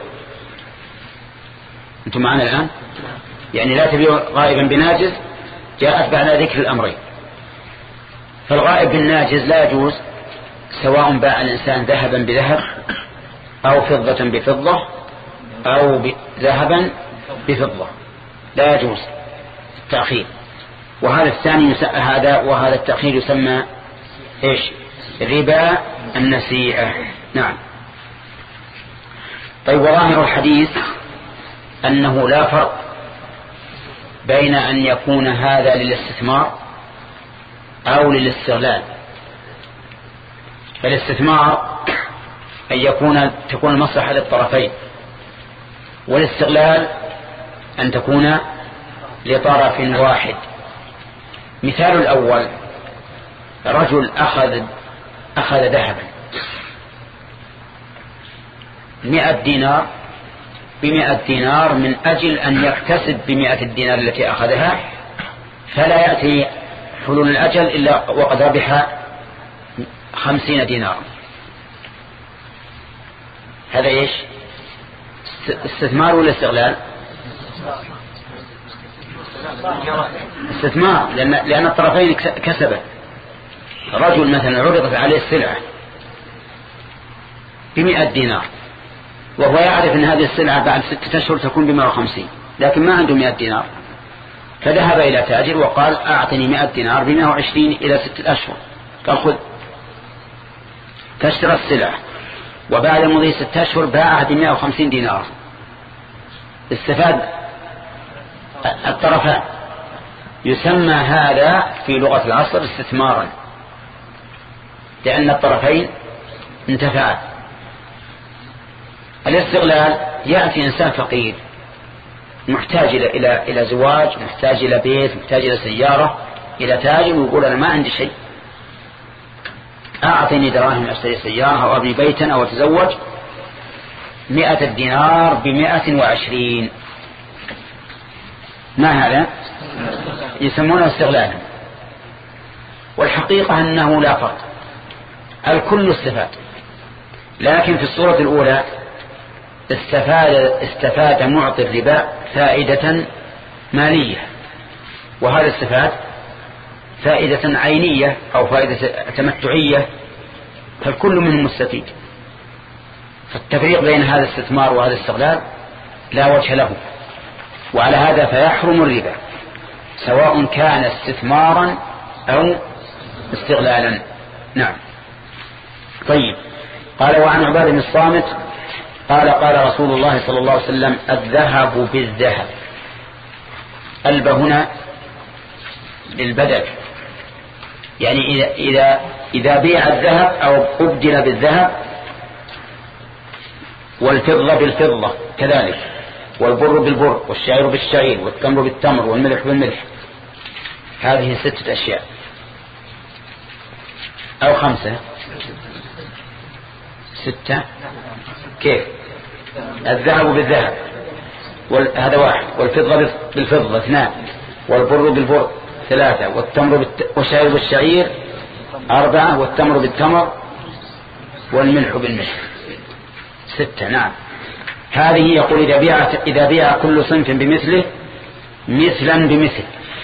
أنتم معنا الآن؟ يعني لا تبيع غائبا بناجز، جاءت بعد ذكر الأمرين. فالغائب بالناجز لا يجوز سواء باع الإنسان ذهبا بذهب أو فضة بفضة أو ذهبا بفضة، لا يجوز التأخير. وهذا الثاني هذا وهذا التأخير يسمى إيش؟ ربا النسيئة. نعم. طيب، وظاهر الحديث أنه لا فرق بين أن يكون هذا للاستثمار أو للاستغلال. فالاستثمار أن يكون تكون المصلحة للطرفين، والاستغلال أن تكون لطرف واحد. مثال الأول: رجل أخذ أخذ ذهبا مئة دينار بمئة دينار من أجل أن يكتسب بمئة الدينار التي أخذها، فلا يأتي حلول الأجل إلا وقد ربح خمسين دينار. هذا إيش؟ استثمار ولا استغلال؟ استثمار، لأن, لأن الطرفين كسبا. رجل مثلا عرضت عليه السلعة بمئة دينار، وهو يعرف أن هذه السلعة بعد ستة أشهر تكون بمئة وخمسين، لكن ما عنده مئة دينار، فذهب إلى تاجر وقال: أعطني مئة دينار بمئة وعشرين إلى ستة أشهر. قال: خذ. تشترى السلعة، وبعد مضي ستة أشهر باعها بمئة وخمسين دينار. استفاد الطرفان. يسمى هذا في لغة العصر استثمارا، لأن الطرفين انتفعا. الاستغلال: يأتي إنسان فقير محتاج إلى إلى زواج، محتاج إلى بيت، محتاج إلى سيارة، إلى تاجر، ويقول: أنا ما عندي شيء، أعطني دراهم أشتري سيارة أو أبني بيتا أو أتزوج. مئة الدينار بمئة وعشرين. ما هذا؟ يسمونه استغلالا. والحقيقة أنه لا فرق، الكل استفاد، لكن في الصورة الأولى استفاد استفاد معطي الربا فائدة مالية، وهذا استفاد فائدة عينية أو فائدة تمتعية، فالكل منهم مستفيد. فالتفريق بين هذا الاستثمار وهذا الاستغلال لا وجه له، وعلى هذا فيحرم الربا سواء كان استثمارا أو استغلالا. نعم. طيب، قال: وعن عبادة بن الصامت قال: قال رسول الله صلى الله عليه وسلم: الذهب بالذهب. الب هنا للبدل، يعني إذا, إذا, إذا بيع الذهب أو أبدل بالذهب، والفضة بالفضة كذلك، والبر بالبر، والشعير بالشعير، والتمر بالتمر، والملح بالملح. هذه ستة أشياء أو خمسة ستة. كيف؟ الذهب بالذهب هذا واحد، والفضة بالفضة اثنان، والبر بالبر ثلاثة، والتمر بالت... والشعير بالشعير أربعة، والتمر بالتمر، والملح بالملح ستة. نعم. هذه يقول إذا بيع إذا بيع كل صنف بمثله مثلا بمثل.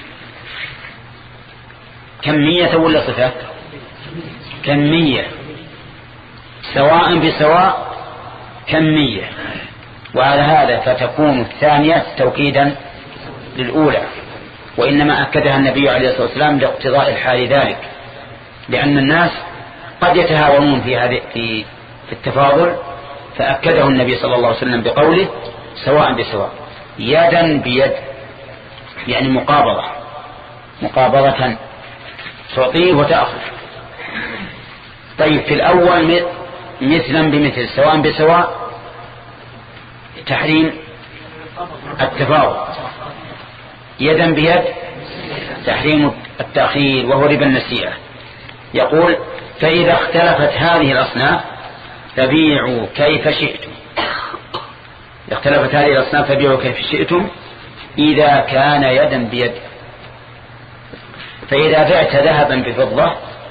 كمية ولا صفات؟ كمية. سواء بسواء كمية. وعلى هذا فتكون الثانية توكيدا للأولى، وإنما أكدها النبي عليه الصلاة والسلام لاقتضاء الحال ذلك، لأن الناس قد يتهاونون في هذه في في التفاضل، فأكده النبي صلى الله عليه وسلم بقوله سواء بسواء، يدا بيد، يعني مقابضة مقابضة تعطيه وتأخذ. طيب، في الأول مثلا بمثل سواء بسواء تحريم التفاوض، يدا بيد تحريم التأخير وهو ربا النسيئة. يقول فإذا اختلفت هذه الأصناف فبيعوا كيف شئتم. اختلفت هذه الأصناف فبيعوا كيف شئتم إذا كان يدا بيد. فإذا بعت ذهبا بفضة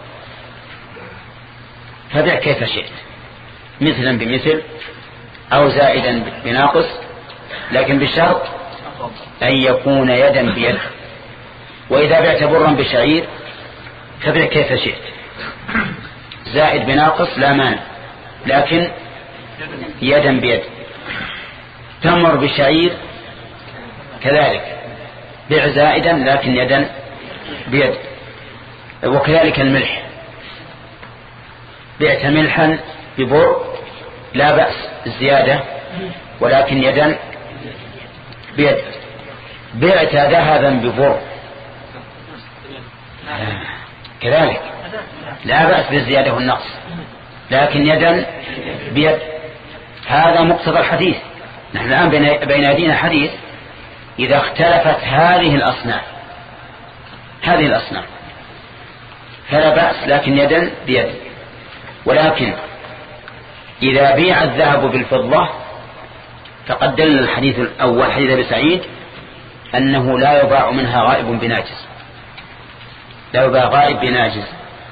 فبيع كيف شئت، مثلا بمثل أو زائدا بناقص، لكن بالشرط أن يكون يدا بيد. وإذا بعت برا بشعير فبيع كيف شئت، زائد بناقص لا مانع، لكن يدا بيد. تمر بشعير كذلك بيع زائدا لكن يدا بيد. وكذلك الملح، بعت ملحا ببر لا بأس الزيادة ولكن يدا بيد. بعت ذهبا ببر كذلك لا بأس بالزيادة والنقص لكن يدا بيد. هذا مقتضى الحديث. نحن الآن بين يدينا حديث إذا اختلفت هذه الأصناف هذه الأصناف فلا بأس لكن يدا بيد. ولكن إذا بيع الذهب بالفضة فقد دل الحديث الأول حديث أبي سعيد أنه لا يباع منها غائب بناجز، لا يباع غائب بناجز.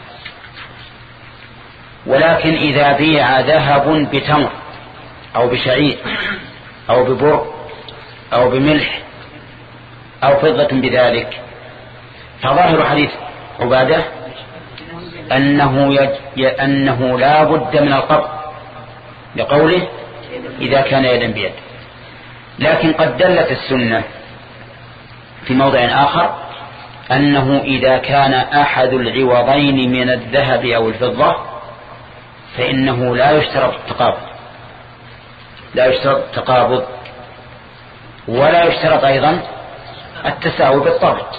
ولكن إذا بيع ذهب بتمر أو بشعير أو ببر أو بملح أو فضة بذلك فظاهر حديث عبادة أنه, يج... أنه لا بد من القبض لقوله إذا كان يدا بيد. لكن قد دلت السنة في موضع آخر أنه إذا كان أحد العوضين من الذهب أو الفضة فإنه لا يشترط التقابض، لا يشترط التقابض ولا يشترط أيضا التساوي بالضبط.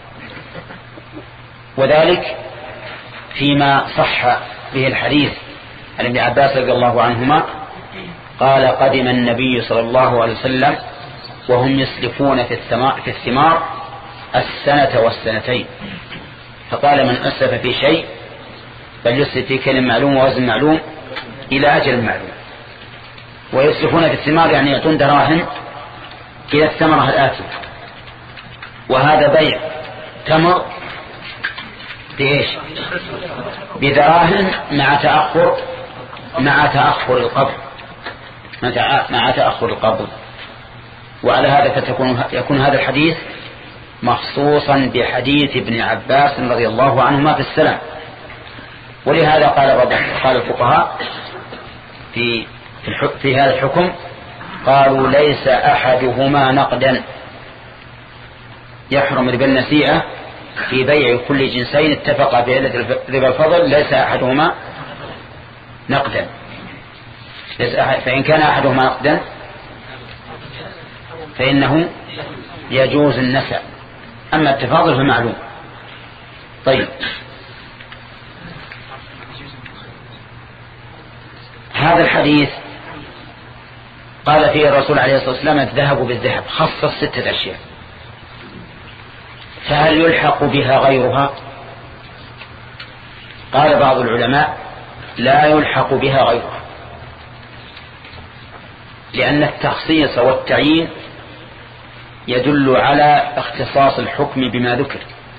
وذلك فيما صح به الحديث عن ابن عباس رضي الله عنهما قال قدم النبي صلى الله عليه وسلم وهم يسلفون في الثمار, في الثمار السنة والسنتين، فقال من أسلف في شيء فليسلف في كيل معلوم ووزن معلوم إلى أجل معلوم. ويسلفون في الثمار يعني يعطون دراهم إلى الثمرة الآتية. وهذا بيع تمر بإيش؟ بدراهم مع تأخر مع تأخر القبض مع تأخر القبض. وعلى هذا فتكون يكون هذا الحديث مخصوصا بحديث ابن عباس رضي الله عنهما في السلام. ولهذا قال قال الفقهاء في في هذا الحكم قالوا ليس أحدهما نقدا يحرم ربا النسيئة في بيع كل جنسين اتفقا في علة ربا الفضل ليس أحدهما نقدا. فإن كان أحدهما نقدا فإنه يجوز النسع، أما التفاضل فمعلوم. طيب هذا الحديث قال فيه الرسول عليه الصلاة والسلام الذهب بالذهب، خصص ستة أشياء، فهل يلحق بها غيرها؟ قال بعض العلماء لا يلحق بها غيرها، لأن التخصيص والتعيين يدل على اختصاص الحكم بما ذكر،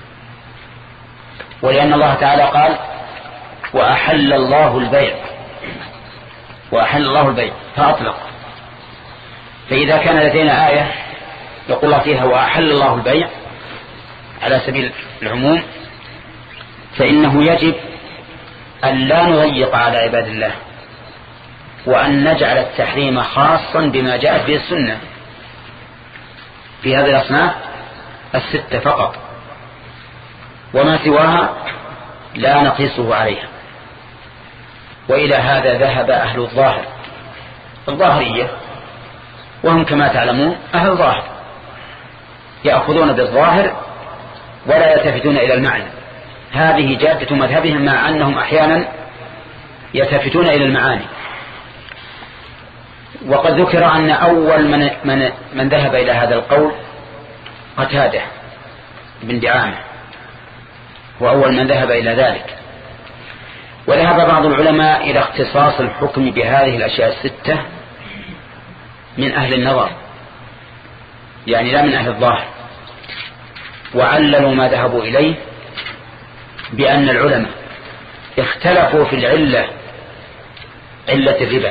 ولأن الله تعالى قال وأحل الله البيع وأحل الله البيع فأطلق. فإذا كان لدينا آية يقول الله فيها وأحل الله البيع على سبيل العموم فإنه يجب أن لا نضيق على عباد الله وأن نجعل التحريم خاصا بما جاءت به السنة في هذه الأصناف الستة فقط، وما سواها لا نقيسه عليها. وإلى هذا ذهب أهل الظاهر الظاهرية، وهم كما تعلمون أهل الظاهر يأخذون بالظاهر ولا يلتفتون إلى المعنى. هذه جادة مذهبهم، مع أنهم أحيانا يلتفتون إلى المعاني. وقد ذكر أن أول من, من, من ذهب إلى هذا القول قتادة بن دعامة هو أول من ذهب إلى ذلك. وذهب بعض العلماء إلى اختصاص الحكم بهذه الأشياء الستة من أهل النظر، يعني لا من أهل الظاهر، وعللوا ما ذهبوا إليه بأن العلماء اختلفوا في العلة، علة الربا،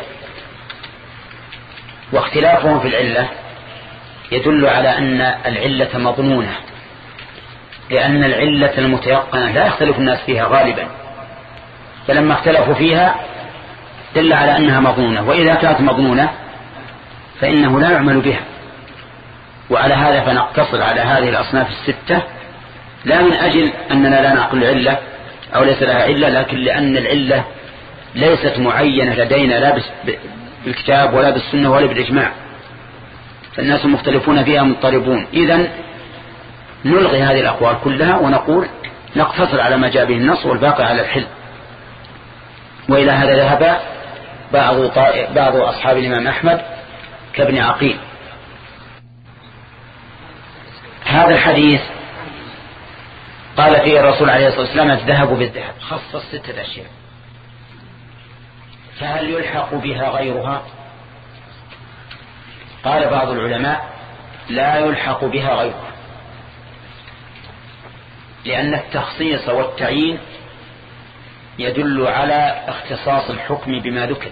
واختلافهم في العلة يدل على أن العلة مظنونة، لأن العلة المتيقنة لا يختلف الناس فيها غالبا، فلما اختلفوا فيها دل على أنها مظنونة، وإذا كانت مظنونة فإنه لا يعمل بها. وعلى هذا فنقتصر على هذه الأصناف الستة، لا من أجل أننا لا نعقل علة أو ليس لها علة، لكن لأن العلة ليست معينة لدينا لا بالكتاب ولا بالسنة ولا بالإجماع، فالناس مختلفون فيها مضطربون. إذن نلغي هذه الأقوال كلها ونقول نقتصر على ما جاء به النص والباقي على الحل. وإلى هذا ذهب بعض بعض أصحاب الإمام أحمد كابن عقيل. هذا الحديث قال فيه الرسول عليه الصلاة والسلام الذهب بالذهب، خصص ستة أشياء، فهل يلحق بها غيرها؟ قال بعض العلماء لا يلحق بها غيرها، لأن التخصيص والتعيين يدل على اختصاص الحكم بما ذكر،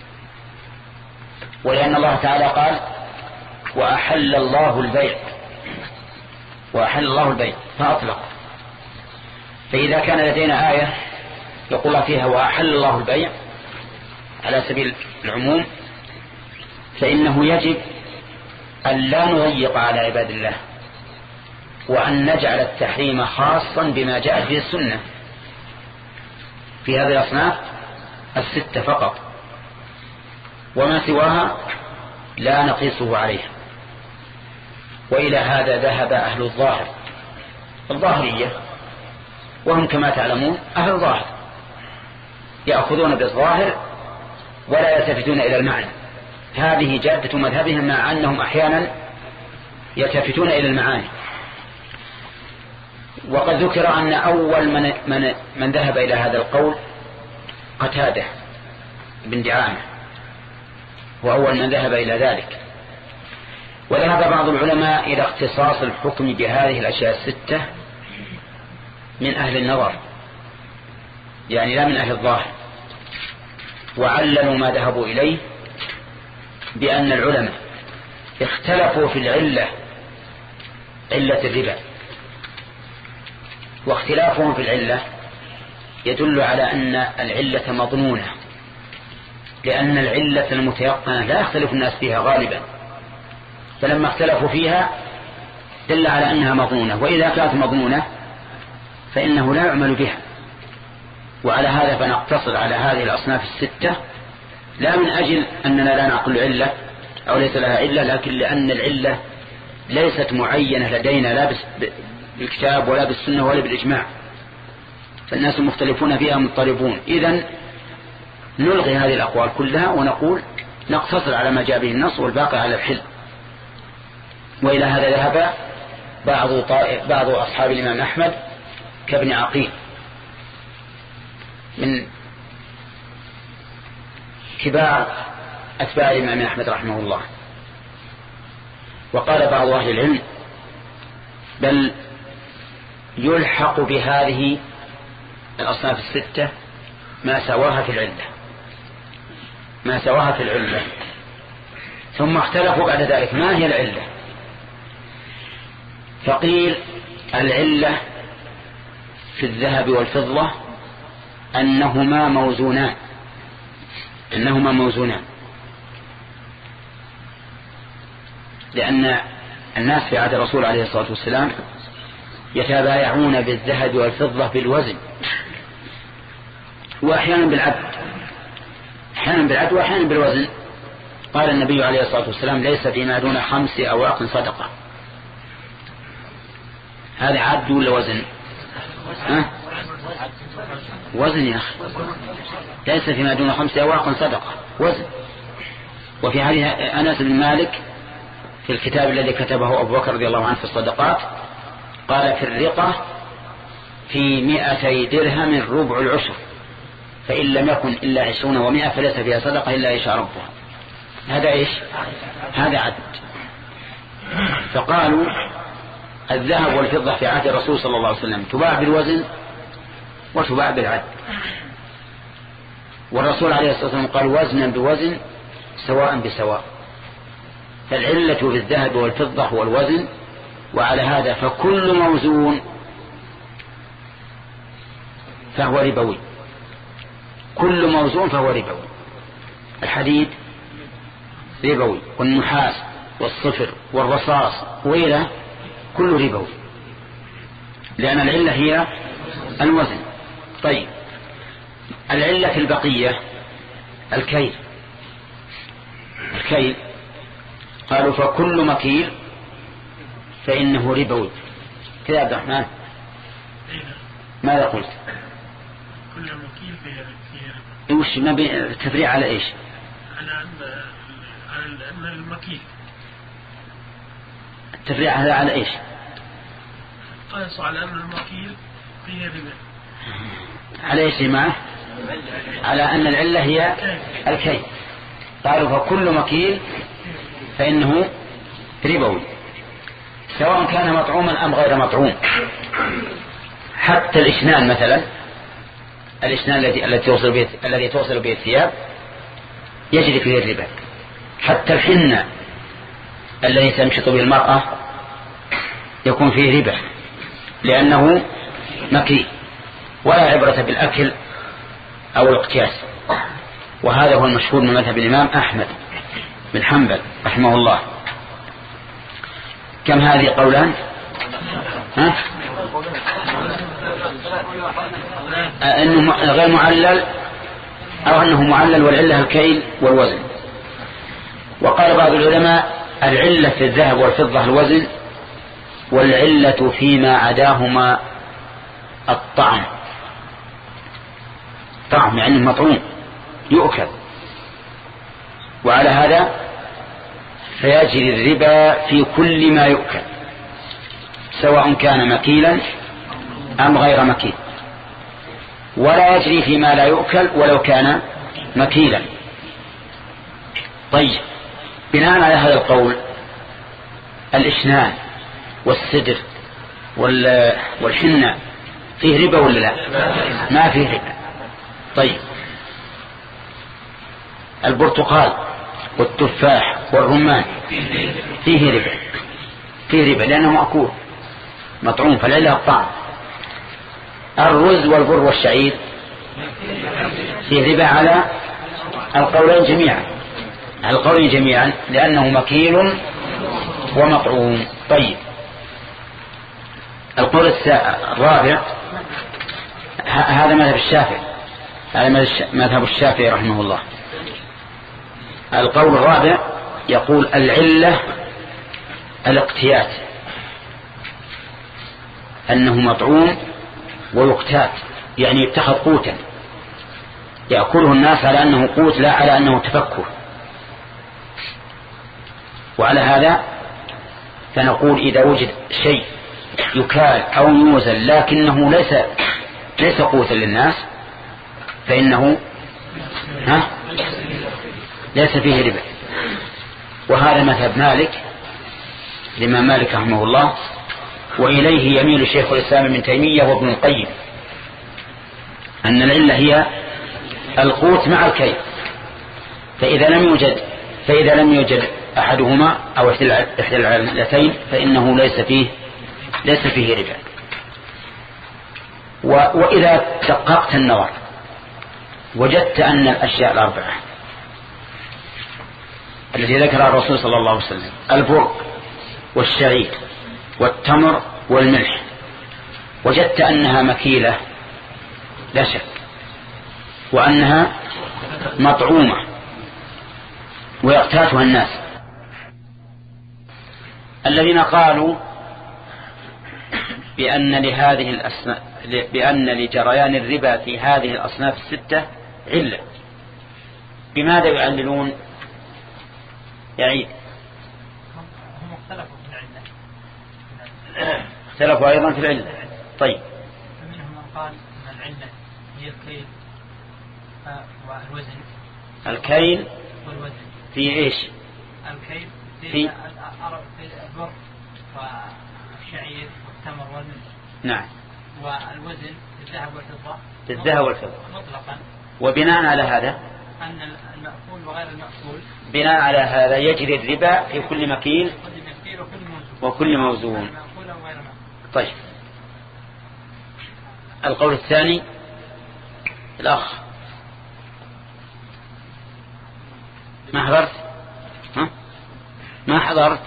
ولأن الله تعالى قال وأحل الله البيع، وأحل الله البيع فأطلق. فإذا كان لدينا آية يقول الله فيها وأحل الله البيع على سبيل العموم، فإنه يجب أن لا نضيق على عباد الله، وأن نجعل التحريم خاصا بما جاء فيه السنة في هذه الأصناف الستة فقط، وما سواها لا نقيسه عليها. وإلى هذا ذهب أهل الظاهر، الظاهرية، وهم كما تعلمون أهل الظاهر، يأخذون بالظاهر ولا يلتفتون إلى المعنى. هذه جادة مذهبهم، مع أنهم أحيانا يلتفتون إلى المعاني. وقد ذكر أن أول من, من, من ذهب إلى هذا القول قتادة بن دعامة، وأول من ذهب إلى ذلك. وذهب بعض العلماء إلى اختصاص الحكم بهذه الأشياء الستة من أهل النظر، يعني لا من أهل الظاهر، وعللوا ما ذهبوا إليه بأن العلماء اختلفوا في العلة، علة الربا، واختلافهم في العلة يدل على أن العلة مظنونة، لأن العلة المتيقنة لا يختلف الناس فيها غالبا، فلما اختلفوا فيها دل على أنها مظنونة، وإذا كانت مظنونة فإنه لا يعمل بها. وعلى هذا فنقتصر على هذه الأصناف الستة، لا من أجل أننا لا نعقل علة أو ليس لها علة، لكن لأن العلة ليست معينة لدينا لا بالكتاب ولا بالسنة ولا بالإجماع، فالناس مختلفون فيها مضطربون. إذن نلغي هذه الأقوال كلها ونقول نقتصر على ما جاء به النص والباقي على الحل. وإلى هذا ذهب بعض بعض أصحاب الإمام أحمد كابن عقيل من كبار أتباع الإمام أحمد رحمه الله. وقال بعض أهل العلم بل يلحق بهذه الأصناف الستة ما سواها في العلة، ما سواها في العلة. ثم اختلفوا بعد ذلك ما هي العلة، فقيل العلة في الذهب والفضة أنهما موزونان، أنهما موزونان، لأن الناس في عهد الرسول عليه الصلاة والسلام يتبايعون بالذهب والفضة بالوزن، وأحيانا بالعد، أحيانا بالعد وأحيانا بالوزن. قال النبي عليه الصلاة والسلام ليس فيما دون خمس أواق صدقة. هذا عد ولا وزن؟ ها؟ وزن يا أخي، ليس فيما دون خمس أواق صدقة، وزن. وفي حديث أنس بن مالك في الكتاب الذي كتبه أبو بكر رضي الله عنه في الصدقات قال في الرقة في مئتي درهم ربع العشر، فإن لم يكن إلا عشرون ومئة فليس فيها صدقة إلا يشاء ربها. هذا إيش؟ هذا عدد. فقالوا الذهب والفضة في عهد الرسول صلى الله عليه وسلم تباع بالوزن وتباع بالعدد، والرسول عليه الصلاة والسلام قال وزنا بوزن سواء بسواء، فالعلة في الذهب والفضة هو الوزن، وعلى هذا فكل موزون فهو ربوي، كل موزون فهو ربوي. الحديد ربوي، والنحاس والصفر والرصاص وإلى كل ربوي، لأن العلة هي الوزن. طيب العلة في البقية الكيل، الكيل قالوا فكل مكيل فإنه ربوي. كذا عبد الرحمن ماذا قلت؟ كل مكيل فيه ربا. وش التفريع على ايش؟ على على المكيل. التفريع هذا على ايش؟ قيس على أن المكيل فيه ربا. على ايش معه؟ على أن العلة هي الكيل. قالوا فكل مكيل فإنه ربوي، سواء كان مطعوما أم غير مطعوم. حتى الإشنان مثلا، الإشنان الذي الذي توصل به الذي توصل به الثياب يجري فيه الربا. حتى الحنة الذي تمشط به المرأة يكون فيه ربا، لأنه مكي، ولا عبرة بالأكل أو الاقتياس. وهذا هو المشهور من مذهب الإمام أحمد بن حنبل رحمه الله. كم هذه قولان؟ ها؟ أنه غير معلل أو أنه معلل والعلة الكيل والوزن. وقال بعض العلماء العلة في الذهب والفضة الوزن، والعلة فيما عداهما الطعم. طعم يعني مطعوم يؤكل، وعلى هذا فيجري الربا في كل ما يؤكل سواء كان مكيلا أم غير مكيل، ولا يجري فيما لا يؤكل ولو كان مكيلا. طيب بناء على هذا القول الإشنان والسدر والحنة فيه ربا ولا لا؟ ما فيه ربا. طيب البرتقال والتفاح والرمان فيه ربا، فيه ربا لأنه مأكول مطعوم، فالعلة الطعم. الرز والبر والشعير فيه ربا على القولين جميعا، على القولين جميعا لأنه مكيل ومطعوم. طيب القول الرابع هذا مذهب الشافعي، هذا مذهب الشافعي رحمه الله. القول الرابع يقول العلة الاقتيات، أنه مطعوم ويقتات، يعني يتخذ قوتا يأكله الناس على أنه قوت لا على أنه تفكه. وعلى هذا فنقول إذا وجد شيء يكال أو يوزن لكنه ليس ليس قوتا للناس فإنه ها ليس فيه ربا. وهذا مذهب مالك الإمام مالك رحمه الله، وإليه يميل شيخ الإسلام ابن تيمية وابن القيم، أن العلة هي القوت مع الكيل، فإذا لم يوجد فإذا لم يوجد أحدهما أو إحدى العلتين فإنه ليس فيه ليس فيه ربا. وإذا دققت النظر وجدت أن الأشياء الأربعة التي ذكرها الرسول صلى الله عليه وسلم، البر والشعير والتمر والملح، وجدت أنها مكيلة لا شك، وأنها مطعومة ويقتاتها الناس. الذين قالوا بأن لهذه الأصناف بأن لجريان الربا في هذه الأصناف الستة علة، بماذا يعللون؟ يعيد هم اختلفوا في العلة، اختلفوا أيضا في العلة. طيب فمنهم يقال أن العلة هي الكيل والوزن. الكيل والوزن في إيش؟ الكيل في, في البر والشعير والتمر والملح. نعم. والوزن الذهب والفضة. الذهب والفضة مطلقا. وبناء على هذا أن المأكول وغير المأكول. بناء على هذا يجري الربا في كل مكيل وكل موزون. طيب القول الثاني الأخ ما حضرت؟ ها؟ ما حضرت؟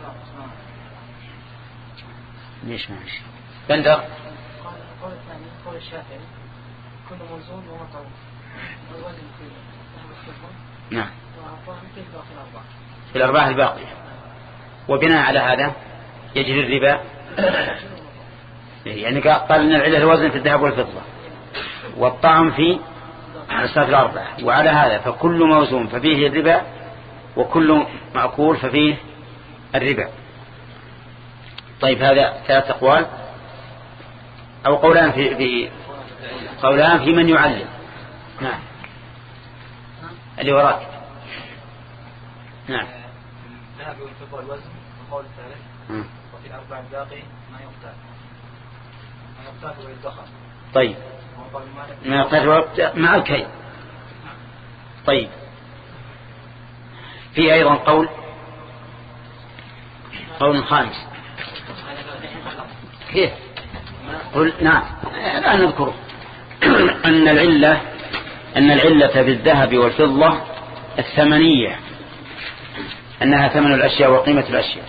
ليش ما ماشي؟ بندر. القول الثاني قول الشافعي كل موزون ومطعوم والوزن كله. نعم. وفي الأربعة. في الأرباح الباقية. وبناء على هذا يجري الربا يعني قال ان العلة الوزن في الذهب والفضة والطعم في الأصناف الأربعة. وعلى هذا فكل موزون ففيه الربا وكل مأكول ففيه الربا. طيب هذا ثلاث أقوال أو قولان في, في قولان في من يعلم. نعم اللي وراك. نعم. الذهب والفضة والوزن القول الثالث. وفي الأربع الباقي ما يقتات ما يقتات ويدخر. طيب ما يقتات مع الكيل. طيب في أيضا قول قول خامس كيف قل نعم لا نذكره أن العلة أن العلة بالذهب والفضة الثمنية أنها ثمن الأشياء وقيمة الأشياء.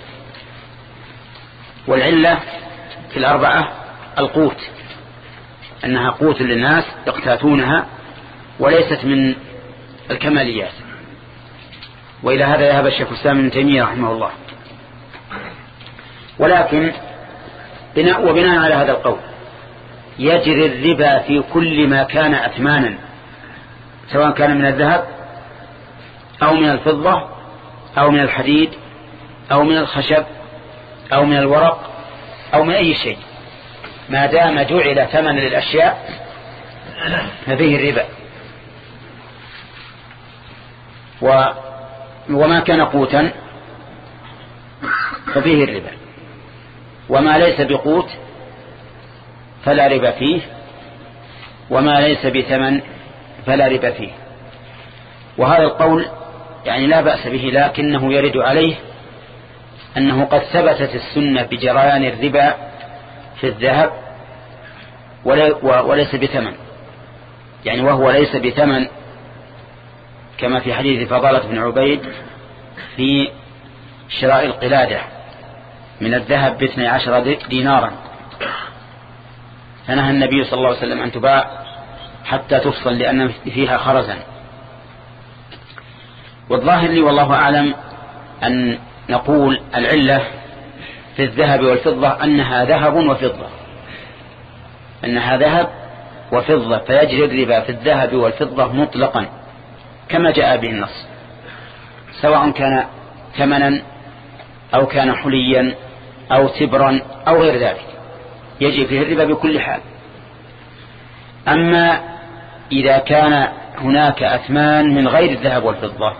والعلة في الأربعة القوت أنها قوت للناس يقتاتونها وليست من الكماليات. وإلى هذا يذهب الشيخ الإسلام ابن تيمية رحمه الله. ولكن بناء وبناء على هذا القول يجري الربا في كل ما كان أثمانا سواء كان من الذهب أو من الفضة أو من الحديد أو من الخشب أو من الورق أو من أي شيء ما دام جعل ثمن للأشياء ففيه الربا. و وما كان قوتا ففيه الربا وما ليس بقوت فلا ربا فيه وما ليس بثمن فلا ربا فيه. وهذا القول يعني لا بأس به لكنه يرد عليه أنه قد ثبتت السنة بجريان الربا في الذهب وليس بثمن يعني وهو ليس بثمن كما في حديث فضالة بن عبيد في شراء القلادة من الذهب باثني عشر دينارا فنهى النبي صلى الله عليه وسلم أن تباع حتى تفصل لأن فيها خرزا. والظاهر لي والله أعلم أن نقول العلة في الذهب والفضة أنها ذهب وفضة أنها ذهب وفضة فيجري الربا في الذهب والفضة مطلقا كما جاء به النص سواء كان ثمنا أو كان حليا أو تبرا أو غير ذلك يجري فيه الربا بكل حال. أما إذا كان هناك أثمان من غير الذهب والفضة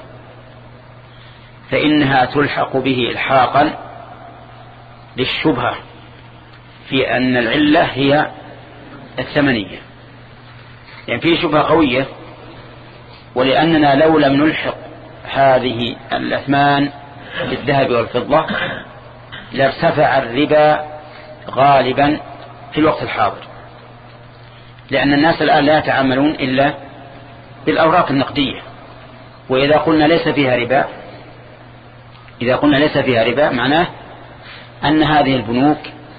فإنها تلحق به إلحاقا للشبهة في أن العلة هي الثمنية يعني في شبهة قوية. ولأننا لو لم نلحق هذه الأثمان بالذهب والفضة لارتفع الربا غالبا في الوقت الحاضر لأن الناس الآن لا يتعاملون إلا بالأوراق النقدية. وإذا قلنا ليس فيها ربا إذا قلنا ليس فيها ربا معناه أن هذه البنوك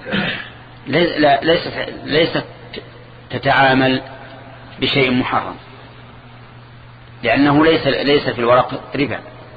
ليست ليست تتعامل بشيء محرم لأنه ليس ليس في الورق ربا.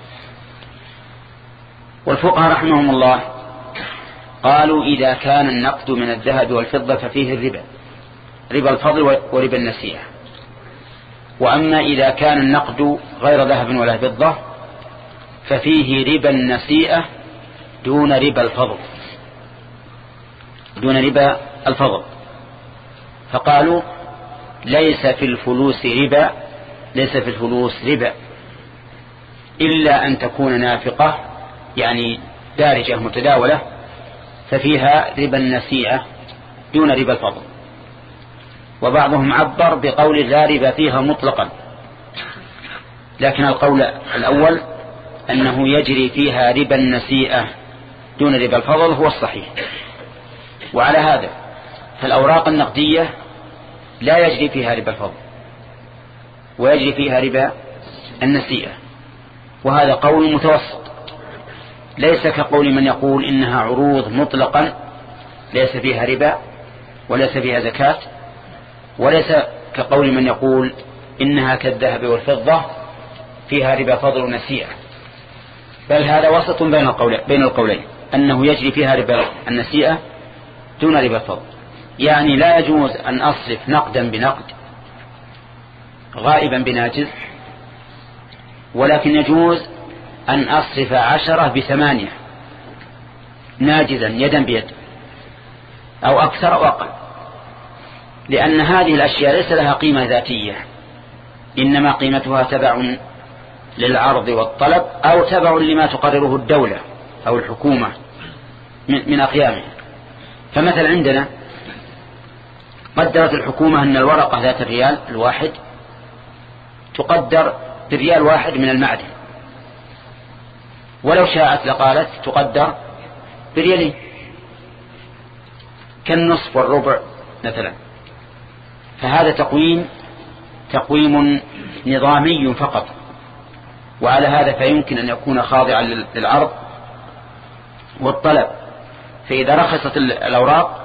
والفقهاء رحمهم الله قالوا إذا كان النقد من الذهب والفضة ففيه الربا ربا الفضل وربا النسيئة. وأما إذا كان النقد غير ذهب ولا فضة ففيه ربا النسيئة دون ربا الفضل دون ربا الفضل. فقالوا ليس في الفلوس ربا ليس في الفلوس ربا إلا أن تكون نافقة يعني دارجة متداولة ففيها ربا النسيئة دون ربا الفضل. وبعضهم عبر بقول لا ربا فيها مطلقا، لكن القول الأول أنه يجري فيها ربا النسيئة دون ربا الفضل هو الصحيح. وعلى هذا فالأوراق النقدية لا يجري فيها ربا الفضل ويجري فيها ربا النسيئة، وهذا قول متوسط، ليس كقول من يقول إنها عروض مطلقا ليس فيها ربا وليس فيها زكاة، وليس كقول من يقول إنها كالذهب والفضة فيها ربا فضل ونسيئة، بل هذا وسط بين القولين بين القولين أنه يجري فيها ربا النسيئة دون ربا الفضل. يعني لا يجوز أن أصرف نقدا بنقد غائبا بناجز، ولكن يجوز أن أصرف عشرة بثمانية ناجزا يدا بيد أو أكثر أو أقل، لأن هذه الأشياء ليس لها قيمة ذاتية، إنما قيمتها تبع للعرض والطلب أو تبع لما تقرره الدولة أو الحكومة من أقيامها. فمثل عندنا قدرت الحكومة أن الورقة ذات الريال الواحد تقدر بريال واحد من المعدن، ولو شاءت لقالت تقدر بريالين كالنصف والربع مثلا. فهذا تقويم تقويم نظامي فقط، وعلى هذا فيمكن أن يكون خاضعا للعرض والطلب. فإذا رخصت الأوراق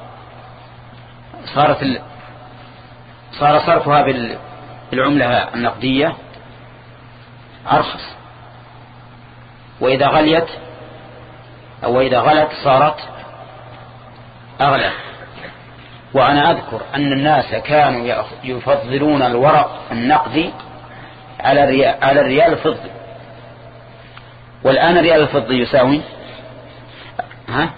صارت ال... صار صرفها بالعملة النقدية أرخص، وإذا غليت أو إذا غلت صارت أغلى. وأنا أذكر أن الناس كانوا يفضلون الورق النقدي على الريال, على الريال الفضي، والآن الريال الفضي يساوي ها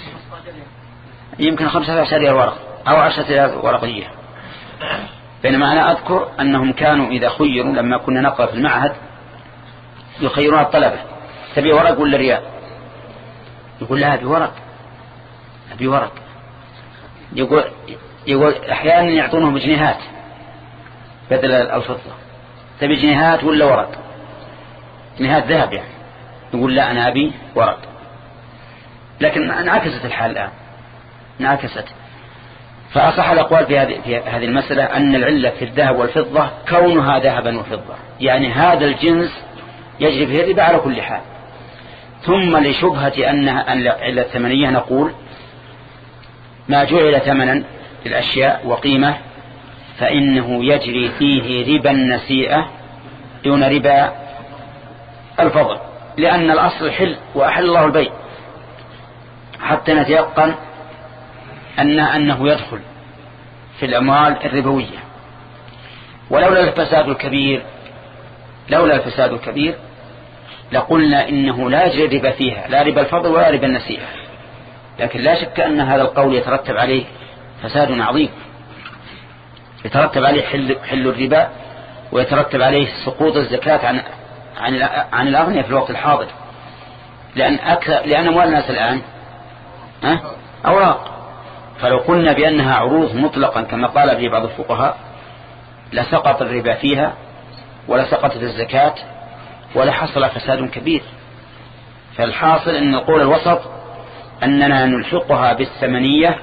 يمكن خمسة عشر ريال ورق أو عشرة ريال ورقية، بينما أنا أذكر أنهم كانوا إذا خيروا لما كنا نقرأ في المعهد يخيرون الطلبة تبي ورق ولا ريال، يقول لا أبي ورق أبي ورق يقول, يقول أحيانا يعطونهم بجنيهات بدل الفضة، تبي جنيهات ولا ورق، جنيهات ذهب يعني، يقول لا أنا أبي ورق. لكن انعكست الحال الآن انعكست. فأصح الأقوال في هذه في هذه المسألة أن العلة في الذهب والفضة كونها ذهبا وفضة، يعني هذا الجنس يجري فيه الربا على كل حال. ثم لشبهة أنها العلة الثمنية نقول ما جعل ثمنا للأشياء وقيمة فإنه يجري فيه ربا النسيئة دون ربا الفضل، لأن الأصل حل وأحل الله البيع حتى نتيقن أن أنه يدخل في الأموال الربوية. ولولا الفساد الكبير لولا الفساد الكبير لقلنا إنه لا يجري ربا فيها لا ربا الفضل ولا ربا النسيئة، لكن لا شك أن هذا القول يترتب عليه فساد عظيم، يترتب عليه حل, حل الربا، ويترتب عليه سقوط الزكاة عن عن عن الأغنياء في الوقت الحاضر، لأن أكثر لأن أموال الناس الآن أه؟ أوراق. فلو قلنا بأنها عروض مطلقا كما قال به بعض الفقهاء لسقط الربا فيها ولا سقطت الزكاة ولا حصل فساد كبير. فالحاصل أن القول الوسط أننا نلحقها بالثمنية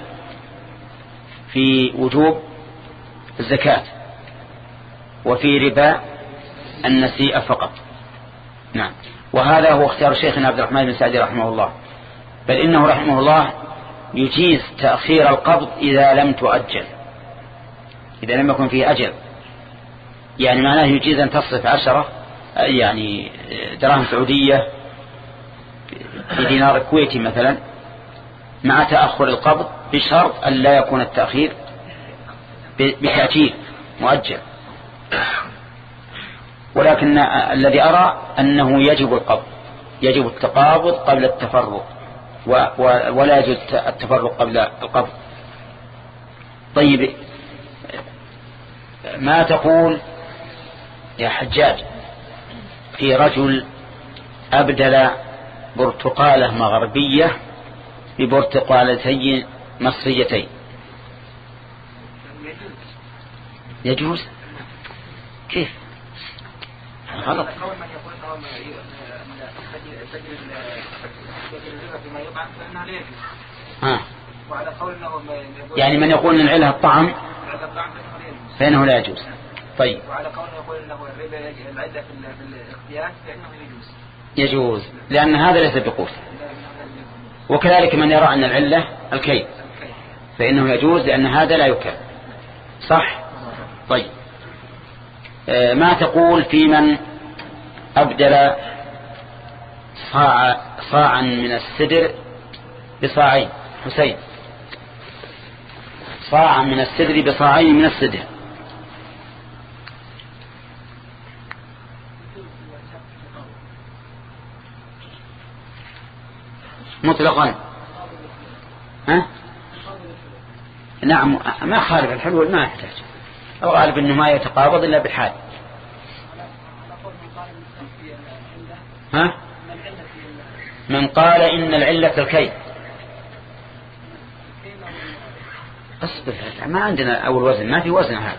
في وجوب الزكاة وفي ربا النسيئة فقط. نعم. وهذا هو اختيار شيخنا عبد الرحمن بن سعدي رحمه الله، بل إنه رحمه الله يجيز تأخير القبض إذا لم تؤجل، إذا لم يكن فيه أجل، يعني معناه يجيز أن تصرف عشرة يعني دراهم سعودية في دينار كويتي مثلا مع تأخر القبض بشرط أن لا يكون التأخير بتأجيل مؤجل. ولكن الذي أرى أنه يجب القبض، يجب التقابض قبل التفرق، ولا يجب التفرق قبل القبض. طيب ما تقول يا حجاج في رجل أبدل برتقالة مغربية ببرتقالتين مصريتين؟ يجوز؟ كيف؟ غلط. ها. يعني من يقول ان العله الطعم فإنه لا يجوز. طيب. وعلى قول يقول انه الربا العله في الاختيار فإنه يجوز. يجوز لأن هذا ليس بقوت. وكذلك من يرى أن العلة الكيل فإنه يجوز لأن هذا لا يكل. صح؟ طيب. آه ما تقول في من أبدل صاع صاعا من السدر بصاعين؟ حسين، صاعا من السدر بصاعين من السدر. مطلقا. ها؟ نعم ما خالف الحلول ما يحتاج. الغالب انه ما يتقابض الا بالحال. ها؟ من قال ان العلة الكي. اصبر ما عندنا اول وزن، ما في وزن هذا.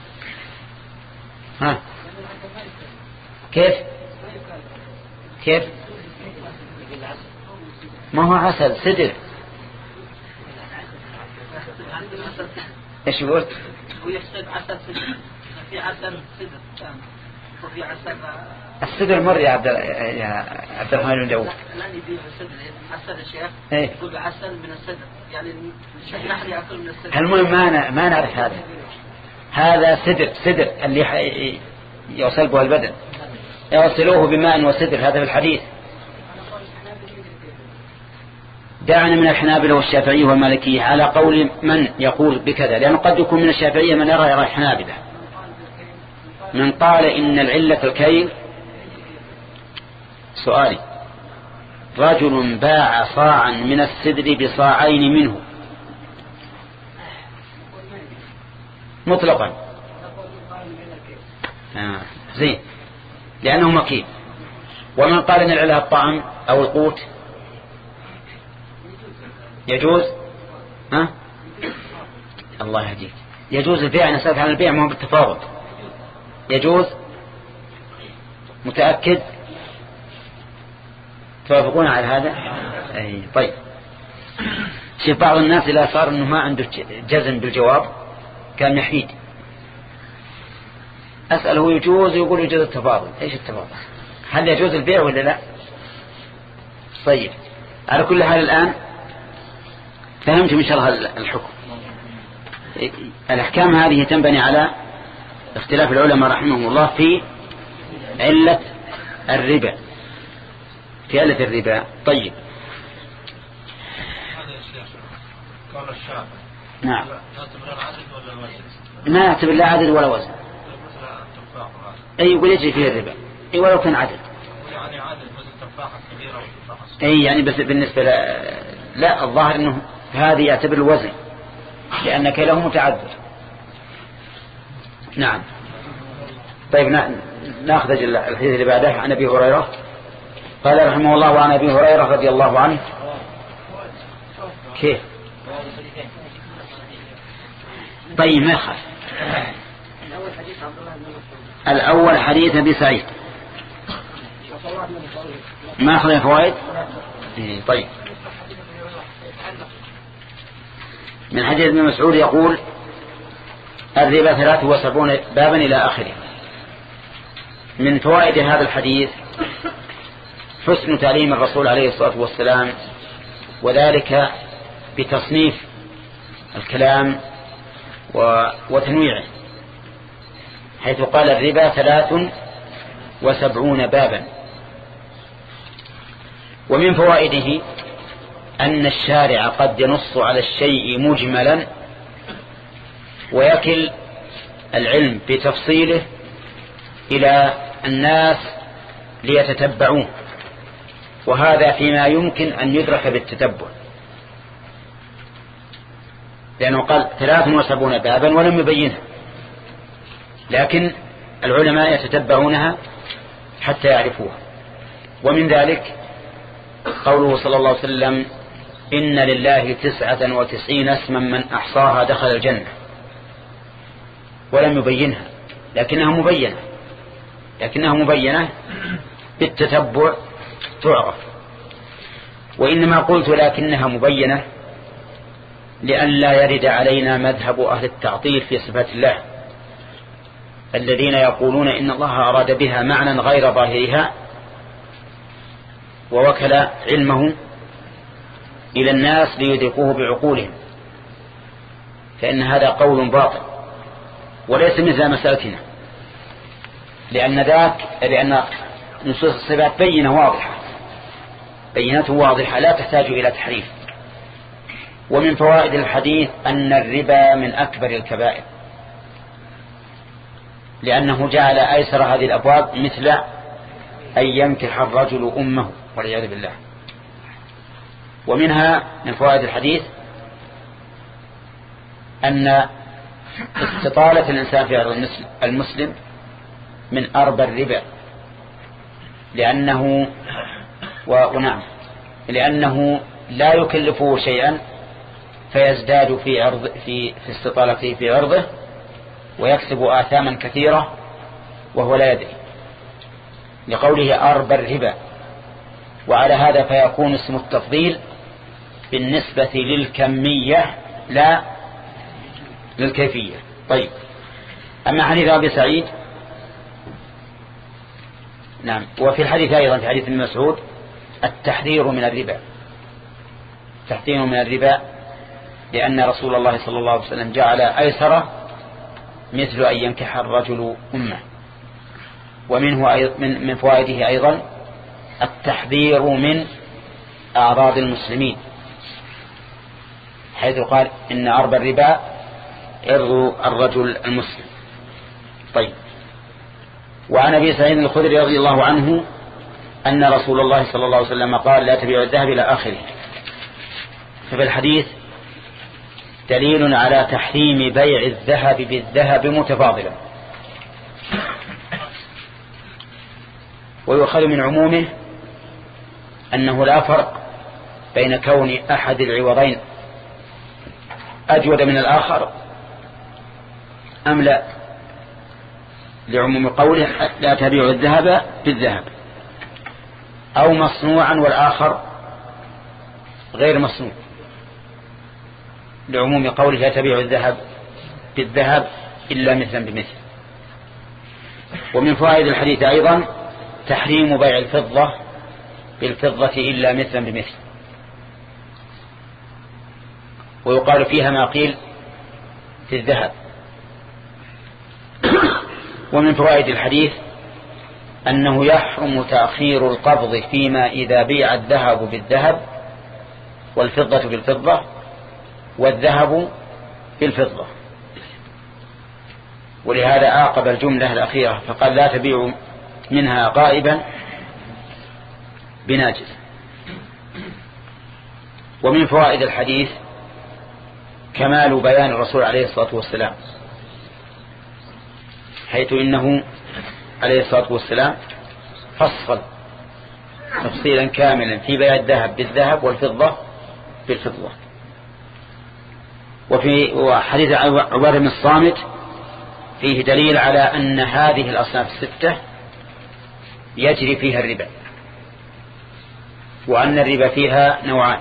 ها؟ كيف كيف ما هو عسل سدر؟ ايش قلت؟ ويحسب عسل سدر، في عسل سدر وفي عسل السدر مر يا عبد يا عبد الرحمن بن داوود. لا يبيع السدر عسل الشيخ ايه؟ يقول عسل من السدر يعني نحن يأكل من السدر. المهم ما ما نعرف هذا. هذا سدر سدر اللي يصلبه البدن يغسلوه بماء وسدر، هذا في الحديث. دعنا من الحنابلة والشافعية والمالكية على قول من يقول بكذا، لأنه قد يكون من الشافعية من يرى يرى الحنابلة. من قال إن العلة الكيل. سؤالي رجل باع صاعا من السدر بصاعين منه مطلقا. آه. زين لأنه مكيل. ومن قال إن العلة الطعم أو القوت يجوز. ها؟ الله يهديك. يجوز البيع. نسألك عن البيع ما هو بالتفاوض. يجوز. متأكد؟ توافقون على هذا؟ أي طيب. شوف بعض الناس إذا صار إنه ما عنده جزم بالجواب كان يحيد. أسأله يجوز يقول يجوز التفاضل. إيش التفاضل؟ هل يجوز البيع ولا لا؟ طيب على كل حال الآن فهمت من شرح الحكم. الأحكام هذه تنبني على اختلاف العلماء رحمهم الله في علة الربا في علة الربا. طيب قال الشافعي نعم نعتبر العدد ولا الوزن؟ ما يعتبر لا عدد ولا وزن. أي يقول يجري فيه الربا أي ولو كان عدد. يعني عدد مثل تفاحة كبيرة وتفاحة صغيرة. أي يعني بس بالنسبة لا, لا الظاهر أنه هذه يعتبر الوزن لأن كيله متعذر. نعم. طيب نأخذ الحديث اللي بعده عن أبي هريرة قال رحمه الله وعن أبي هريرة رضي الله عنه. كيف؟ طيب ما يخاف. الأول حديث أبي سعيد ما أخذ فوائد. طيب من حديث ابن مسعود يقول الربا ثلاثة وسبعون بابا إلى آخره. من فوائد هذا الحديث حسن تعليم الرسول عليه الصلاة والسلام وذلك بتصنيف الكلام وتنويعه حيث قال الربا ثلاث وسبعون بابا. ومن فوائده أن الشارع قد ينص على الشيء مجملا ويكل العلم بتفصيله إلى الناس ليتتبعوه، وهذا فيما يمكن أن يدرك بالتتبع، لأنه قال ثلاث وسبعون بابا ولم يبينها. لكن العلماء يتتبعونها حتى يعرفوها. ومن ذلك قوله صلى الله عليه وسلم إن لله تسعة وتسعين اسما من أحصاها دخل الجنة، ولم يبينها، لكنها مبينة لكنها مبينة بالتتبع تعرف. وإنما قلت لكنها مبينة لئلا يرد علينا مذهب أهل التعطيل في صفات الله الذين يقولون إن الله أراد بها معنى غير ظاهرها ووكل علمه إلى الناس ليدركوه بعقولهم، فإن هذا قول باطل وليس مثل مسألتنا، لأن ذاك لأن نصوص الصفات بينة واضحة بينته واضحة لا تحتاج إلى تحريف. ومن فوائد الحديث أن الربا من أكبر الكبائر، لأنه جعل أيسر هذه الأبواب مثل أن ينكح الرجل أمه والعياذ بالله. ومنها من فوائد الحديث أن استطالة الإنسان في عرض المسلم من أربى الربا، لأنه ونعم لأنه لا يكلفه شيئا فيزداد في عرض في في استطالته في عرضه ويكسب آثاما كثيرة وهو لا يدري، لقوله أربى الربا. وعلى هذا فيكون اسم التفضيل بالنسبة للكمية لا للكيفية. طيب، أما حديث أبي سعيد نعم، وفي الحديث أيضا في حديث ابن مسعود التحذير من الربا التحذير من الربا لأن رسول الله صلى الله عليه وسلم جعل أيسر مثل أن ينكح الرجل أمه. ومنه من من فوائده أيضا التحذير من أعراض المسلمين، حيث قال إن أربى الربا عرض الرجل المسلم. طيب، وعن أبي سعيد الخدري رضي الله عنه أن رسول الله صلى الله عليه وسلم قال لا تبيع الذهب إلى آخره. ففي الحديث دليل على تحريم بيع الذهب بالذهب متفاضلا، ويؤخذ من عمومه أنه لا فرق بين كون أحد العوضين أجود من الآخر أم لا، لعموم قوله لا تبيع الذهب بالذهب، أو مصنوعا والآخر غير مصنوع، لعموم قوله لا تبيع الذهب بالذهب إلا مثلا بمثل. ومن فوائد الحديث أيضا تحريم بيع الفضة بالفضة إلا مثلا بمثل، ويقال فيها ما قيل في الذهب. ومن فوائد الحديث أنه يحرم تأخير القبض فيما إذا بيع الذهب بالذهب والفضة بالفضة والذهب بالفضة، ولهذا عاقب الجملة الأخيرة فقال لا تبيع منها غائبا بناجز. ومن فوائد الحديث كمال بيان الرسول عليه الصلاة والسلام، حيث إنه عليه الصلاة والسلام فصل تفصيلا كاملا في بيع الذهب بالذهب والفضة بالفضة. وفي حديث عبادة بن الصامت فيه دليل على أن هذه الأصناف الستة يجري فيها الربا، وأن الربا فيها نوعان: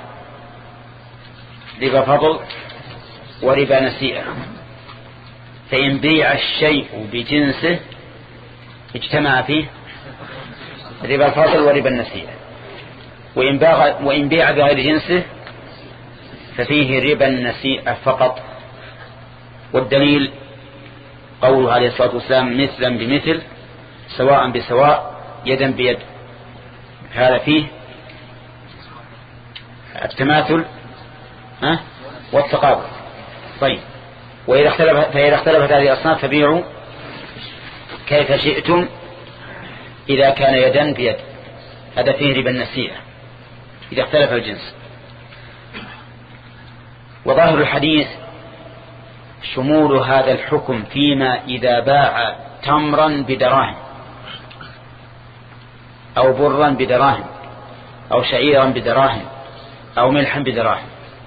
ربا فضل وربا نسيئة. فإن بيع الشيء بجنسه اجتمع فيه ربا الفضل وربا النسيئة، وإن بيع بغير جنسه ففيه ربا النسيئة فقط. والدليل قوله عليه الصلاة والسلام مثلا بمثل سواء بسواء يدا بيد، هذا فيه التماثل ها والتقابل. طيب، وإذا اختلفت فإذا اختلفت هذه الأصناف فبيعوا كيف شئتم إذا كان يدا بيد، هذا فيه ربا النسيئة إذا اختلف الجنس. وظاهر الحديث شمول هذا الحكم فيما إذا باع تمرا بدراهم أو برا بدراهم أو شعيرا بدراهم أو ملحا بدراهم،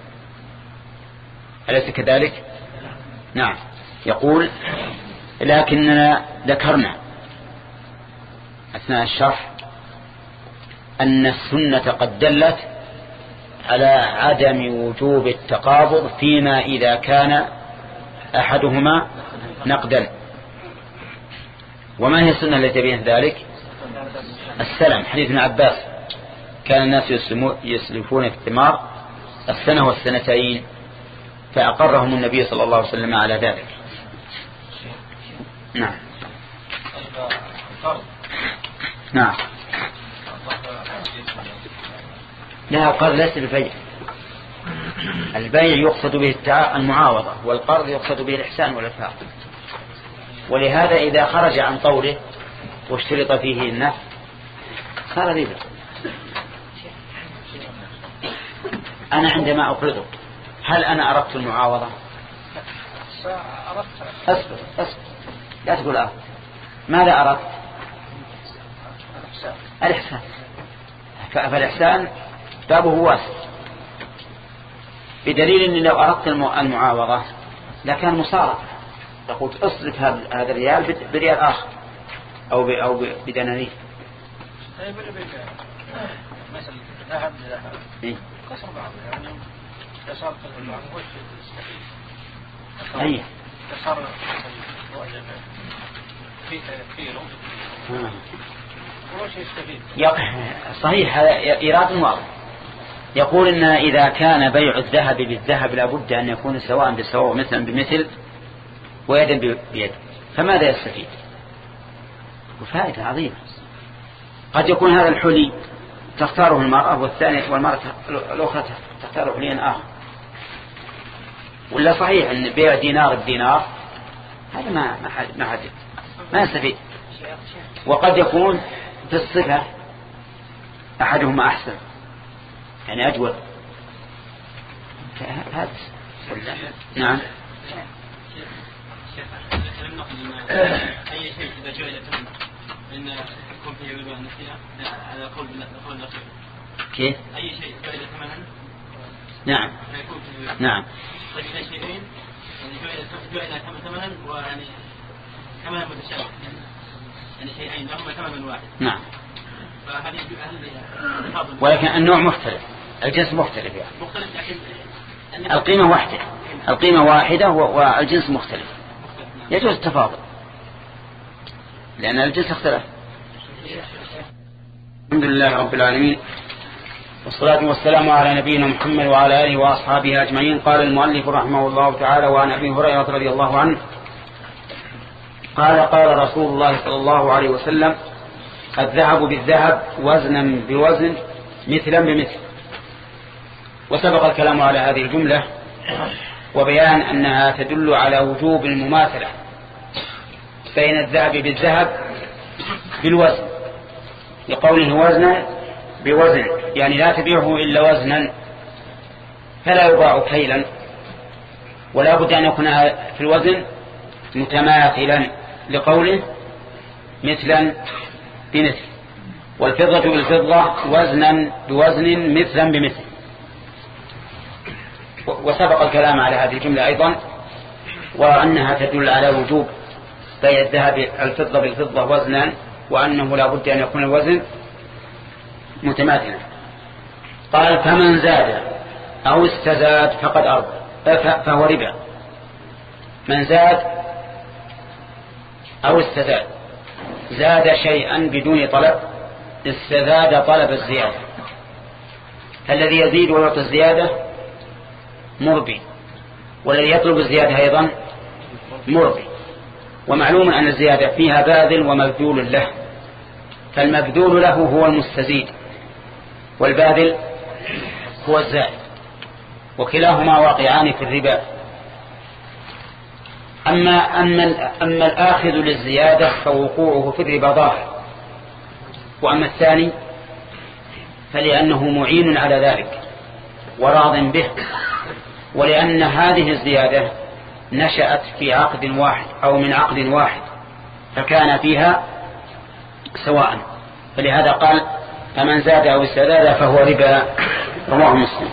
أليس كذلك؟ نعم. يقول لكننا ذكرنا أثناء الشرح أن السنة قد دلت على عدم وجوب التقابض فيما إذا كان أحدهما نقدا. وما هي السنة التي تبين ذلك؟ السلم، حديث ابن عباس كان الناس يسلفون في الثمار السنة والسنتين فأقرهم النبي صلى الله عليه وسلم على ذلك. نعم. نعم. لا، القرض ليس بالبيع. البيع يقصد به المعاوضة، والقرض يقصد به الإحسان والإرفاق. ولهذا إذا خرج عن طوله واشترط فيه النفع صار ربا. أنا عندما أقرضك هل أنا أردت المعاوضة؟ أصبر أصبر لا تقول أردت. ماذا أردت؟ الإحسان. فالإحسان بابه واسع، بدليل أني لو أردت المعاوضة لكان مصارفة، تقول أصرف هذا الريال بريال آخر أو أو بدنانير. مثلا ذهب لذهب كسر بعض يعني كسر بعض وش تستفيد؟ أي كسر في كيلو وش يستفيد؟ صحيح، هذا إيراد واضح. يقول إن إذا كان بيع الذهب بالذهب لابد أن يكون سواء بسواء مثلا بمثل ويدا بيد، فماذا يستفيد؟ وفائدة عظيمة. قد يكون هذا الحلي تختاره المرأة والثانية والمرأة الأخرى تختار حليا آخر، ولا صحيح أن بيع دينار بدينار هذا ما ما حد ما حد ما يستفيد. وقد يكون في الصفة أحدهما أحسن يعني أجود. هذا نعم. أي شيء إذا جعل ثمن إن يكون فيه ربا نسيئة على قول قول الأخير. كيف؟ أي شيء جعل ثمنا. نعم. نعم. طيب إذا شيئين يعني جعل جعل ثمنا ويعني ثمنا متشابه يعني شيئين لهما ثمن واحد. نعم. ولكن النوع مختلف، الجنس مختلف يعني. مختلف لكن القيمة واحدة، القيمة واحدة والجنس مختلف. يجوز التفاضل لأن الجنس اختلف. الحمد لله رب العالمين، والصلاة والسلام على نبينا محمد وعلى آله وأصحابه أجمعين. قال المؤلف رحمه الله تعالى: وعن أبي هريرة رضي الله عنه قال: قال رسول الله صلى الله عليه وسلم: الذهب بالذهب وزنا بوزن مثلا بمثل. وسبق الكلام على هذه الجملة وبيان أنها تدل على وجوب المماثلة بين الذهب بالذهب بالوزن، لقوله وزنا بوزن، يعني لا تبيعه إلا وزنا، فلا يباع كيلا، ولا بد أن يكون في الوزن متماثلا، لقوله مثلا بمثل. والفضة بالفضة وزنا بوزن مثلا بمثل. وسبق الكلام على هذه الجملة أيضا، وأنها تدل على وجوب بيع الذهب الفضة بالفضة وزنا، وأنه لا بد أن يكون الوزن متماثلا. قال: فمن زاد أو استزاد فقد أربى فهو ربا. من زاد أو استزاد، زاد شيئا بدون طلب، استزاد طلب الزيادة. فالذي يزيد ويعطي الزيادة مربي، والذي يطلب الزيادة أيضا مربي. ومعلوم أن الزيادة فيها باذل ومبذول له، فالمبذول له هو المستزيد والباذل هو الزائد، وكلاهما واقعان في الربا. أما, أما, أما الآخذ للزيادة فوقوعه في الربا ظاهر، وأما الثاني فلأنه معين على ذلك وراض به، ولأن هذه الزيادة نشأت في عقد واحد أو من عقد واحد فكان فيها سواء، فلهذا قال فمن زاد أو استزاد فهو ربا، رواه مسلم.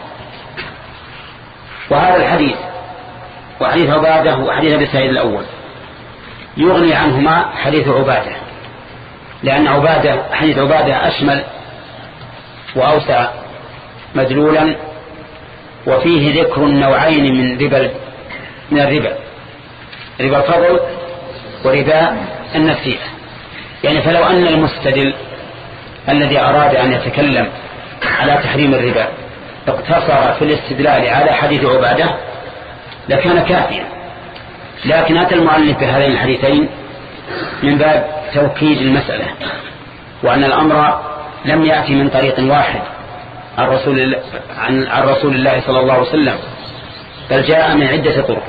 وهذا الحديث وحديث عبادة وحديث أبي سعيد الأول يغني عنهما حديث عبادة، لأن عبادة حديث عبادة أشمل وأوسع مدلولا، وفيه ذكر النوعين من ربا من الربا، ربا الفضل وربا النسيئة. يعني فلو أن المستدل الذي أراد أن يتكلم على تحريم الربا اقتصر في الاستدلال على حديث عبادة لكان كافيا، لكن أتى المؤلف بهذين الحديثين من باب توكيد المسألة، وأن الأمر لم يأتي من طريق واحد عن رسول, عن, عن رسول الله صلى الله عليه وسلم، بل جاء من عدة طرق.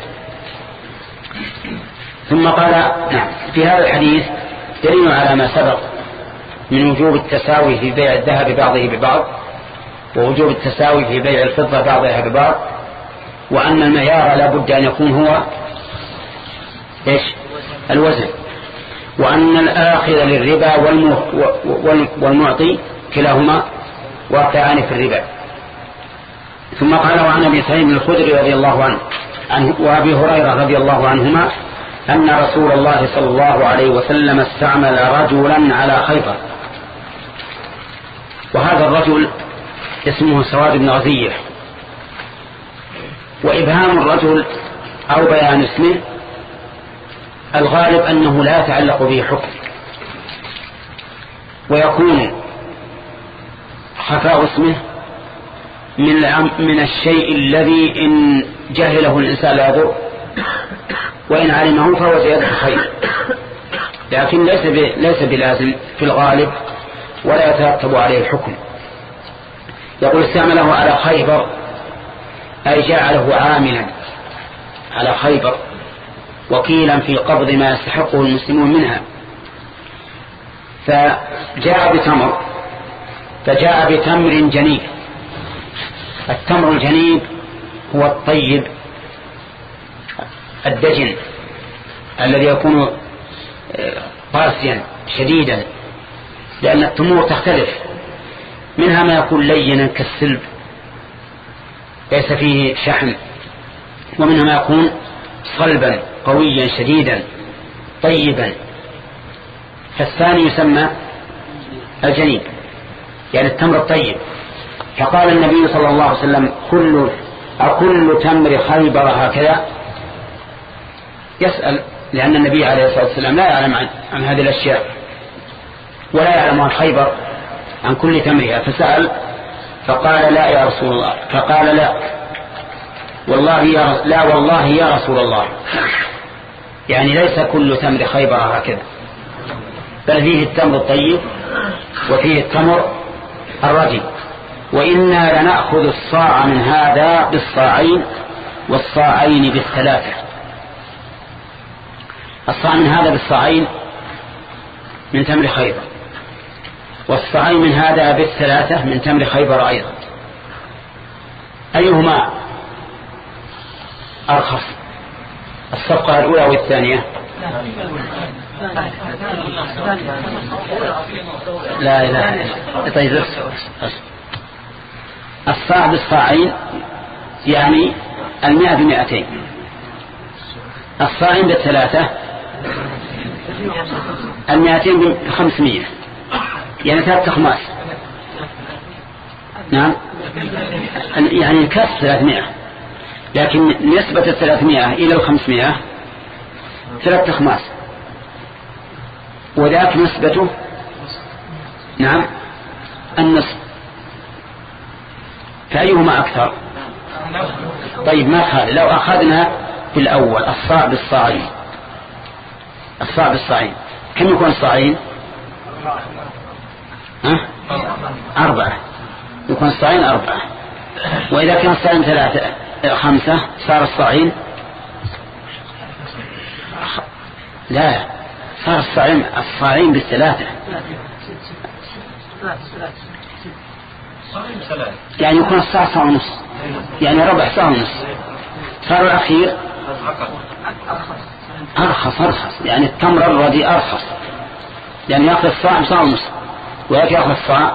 ثم قال نعم في هذا الحديث دليل على ما سبق من وجوب التساوي في بيع الذهب بعضه ببعض، ووجوب التساوي في بيع الفضة بعضها ببعض، وأن المعيار لا بد أن يكون هو إيش؟ الوزن، وأن الآخذ للربا والمعطي كلاهما واقعان في الربا. ثم قال وعن أبي سعيد الخدري رضي الله عنه وأبي هريرة رضي الله عنهما أن رسول الله صلى الله عليه وسلم استعمل رجلا على خيبر، وهذا الرجل اسمه سواد بن غزية، وإبهام الرجل أو بيان اسمه الغالب أنه لا يتعلق به حكم، ويكون خفاء اسمه من من الشيء الذي إن جهله الإنسان لا يضر، وإن علمه فهو زيادة خير، لكن ليس ليس بلازم في الغالب ولا يترتب عليه الحكم. يقول استعمله على خيبر أي جعله عاملا على خيبر وكيلا في قبض ما يستحقه المسلمون منها، فجاء بتمر فجاء بتمر جنيب. التمر الجنيب هو الطيب الدجن الذي يكون قاسيا شديدا، لأن التمور تختلف، منها ما يكون لينا كالسلب ليس فيه شحم، ومنها ما يكون صلبا قويا شديدا طيبا، فالثاني يسمى الجنيب يعني التمر الطيب. فقال النبي صلى الله عليه وسلم كل أكل تمر خيبر هكذا؟ يسأل، لأن النبي عليه الصلاة والسلام لا يعلم عن, عن هذه الأشياء ولا يعلم عن خيبر عن كل تمرها، فسأل فقال لا يا رسول الله، فقال لا والله يا لا والله يا رسول الله، يعني ليس كل تمر خيبر هكذا، بل فيه التمر الطيب وفيه التمر الردي، وإنا لنأخذ الصاع من هذا بالصاعين والصاعين بالثلاثة. الصاع من هذا بالصاعين من تمر خيبر، والصاعين من هذا بالثلاثة من تمر خيبر أيضا. أيهما أرخص، الصفقة الأولى والثانية؟ لا إله إلا طيب. الصاع بالصاعين يعني المئة بمئتين، الصاعين بالثلاثة المئتين بخمسمية، يعني ثلاثة خماس. نعم يعني الكاس ثلاثمائة، لكن نسبة الثلاثمائة إلى الخمسمائة ثلاثة خماس، وذاك نسبته نعم النصف. فأيهما أكثر؟ طيب ما خالي لو أخذنا في الأول الصاع بالصاعين، الصاع بالصاعين كم يكون الصاعين؟ ها؟ أربعة، يكون الصاعين أربعة، وإذا كان الصاعين ثلاثة خمسة صار الصاعين لا صار الصاعين الصاعين بالثلاثة، يعني يكون الصاع صاع ونص، يعني ربع صاع ونص، صار الأخير أرخص أرخص يعني التمر الردي أرخص، لأن يأخذ الصاع بصاع ونصف ويأتي يأخذ الصاع.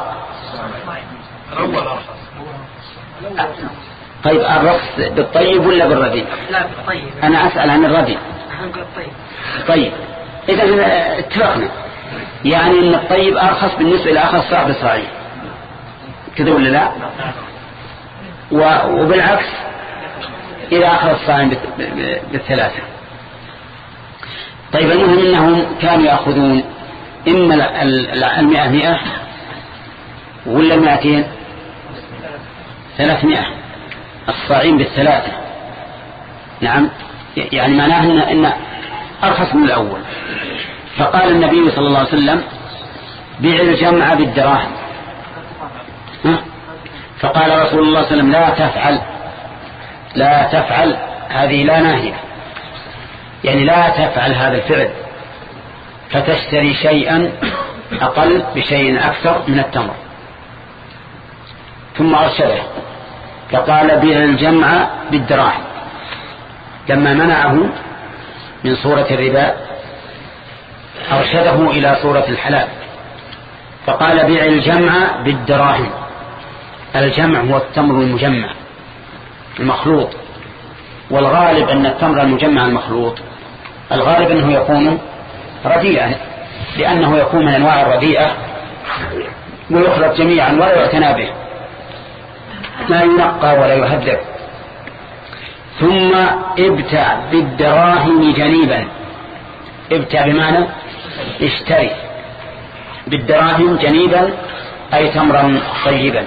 طيب الرخص بالطيب ولا بالردي؟ لا بالطيب. أنا أسأل عن الردي. طيب إذا اتفقنا يعني أن الطيب أرخص بالنسبة إلى أخذ الصاع بصاعين كذا ولا لا؟ وبالعكس إذا أخذ الصاعين بالثلاثة. طيب المهم أنهم كانوا يأخذون إما المئة مئة ولا مئتين ثلاثمائة الصاعين بالثلاثة. نعم يعني معناه إن, إن أرخص من الأول. فقال النبي صلى الله عليه وسلم بيع الجمع بالدراهم. فقال رسول الله صلى الله عليه وسلم لا تفعل لا تفعل هذه لا ناهية، يعني لا تفعل هذا الفعل فتشتري شيئا أقل بشيء أكثر من التمر. ثم أرشده فقال بيع الجمع بالدراهم لما منعه من صورة الربا أرشده إلى صورة الحلال فقال بيع الجمع بالدراهم. الجمع هو التمر المجمع المخلوط، والغالب أن التمر المجمع المخلوط الغالب أنه يكون رديئا لأنه يكون من أنواع الرديئة ويخلط جميعا ولا يعتنى به، ما ينقى ولا يهذب. ثم ابتع بالدراهم جنيبا. ابتع بمعنى اشتري بالدراهم جنيبا أي تمرا طيبا.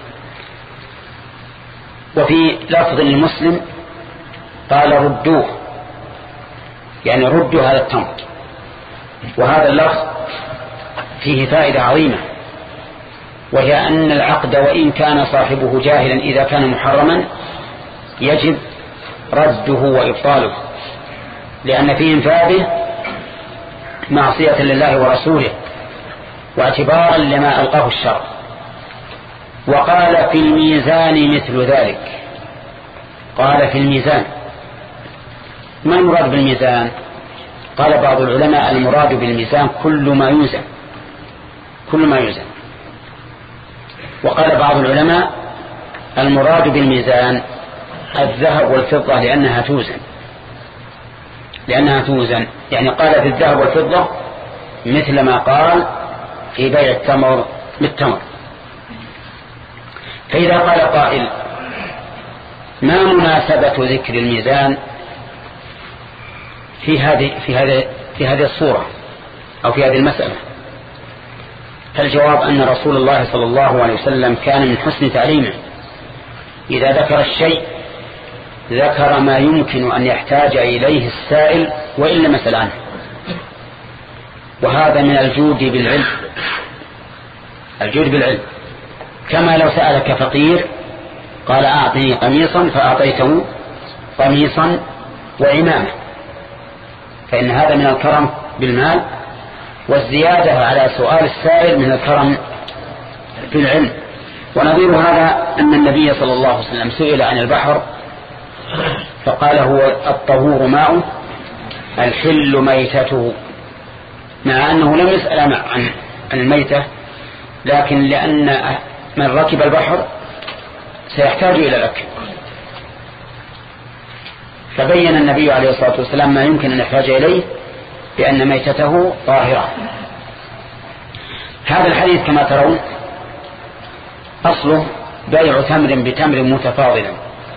وفي لفظ المسلم قال ردوه يعني ردوا هذا التمر. وهذا اللفظ فيه فائدة عظيمة، وهي أن العقد وإن كان صاحبه جاهلا إذا كان محرما يجب رده وإبطاله، لأن في إنفاذه معصية لله ورسوله واعتبارا لما ألقاه الشرع. وقال في الميزان مثل ذلك. قال في الميزان. ما المراد بالميزان؟ قال بعض العلماء المراد بالميزان كل ما يوزن كل ما يوزن وقال بعض العلماء المراد بالميزان الذهب والفضة لأنها توزن لأنها توزن يعني قال في الذهب والفضة مثل ما قال في بيع التمر بالتمر. فإذا قال قائل ما مناسبة ذكر الميزان في هذه في هذه في هذه الصورة أو في هذه المسألة؟ فالجواب أن رسول الله صلى الله عليه وسلم كان من حسن تعليمه إذا ذكر الشيء ذكر ما يمكن أن يحتاج إليه السائل وإن لم يسأل عنه، وهذا من الجود بالعلم. الجود بالعلم كما لو سألك فقير قال أعطني قميصا فأعطيته قميصا وعمامة، فإن هذا من الكرم بالمال، والزيادة على سؤال السائل من الكرم بالعلم. ونظير هذا أن النبي صلى الله عليه وسلم سئل عن البحر فقال هو الطهور ماء الحل ميتته، مع أنه لم يسأل عن عن الميتة، لكن لأن من ركب البحر سيحتاج إلى الأكل، فبين النبي عليه الصلاة والسلام ما يمكن أن يحتاج إليه بأن ميتته طاهرة. هذا الحديث كما ترون أصله بيع تمر بتمر متفاضلا،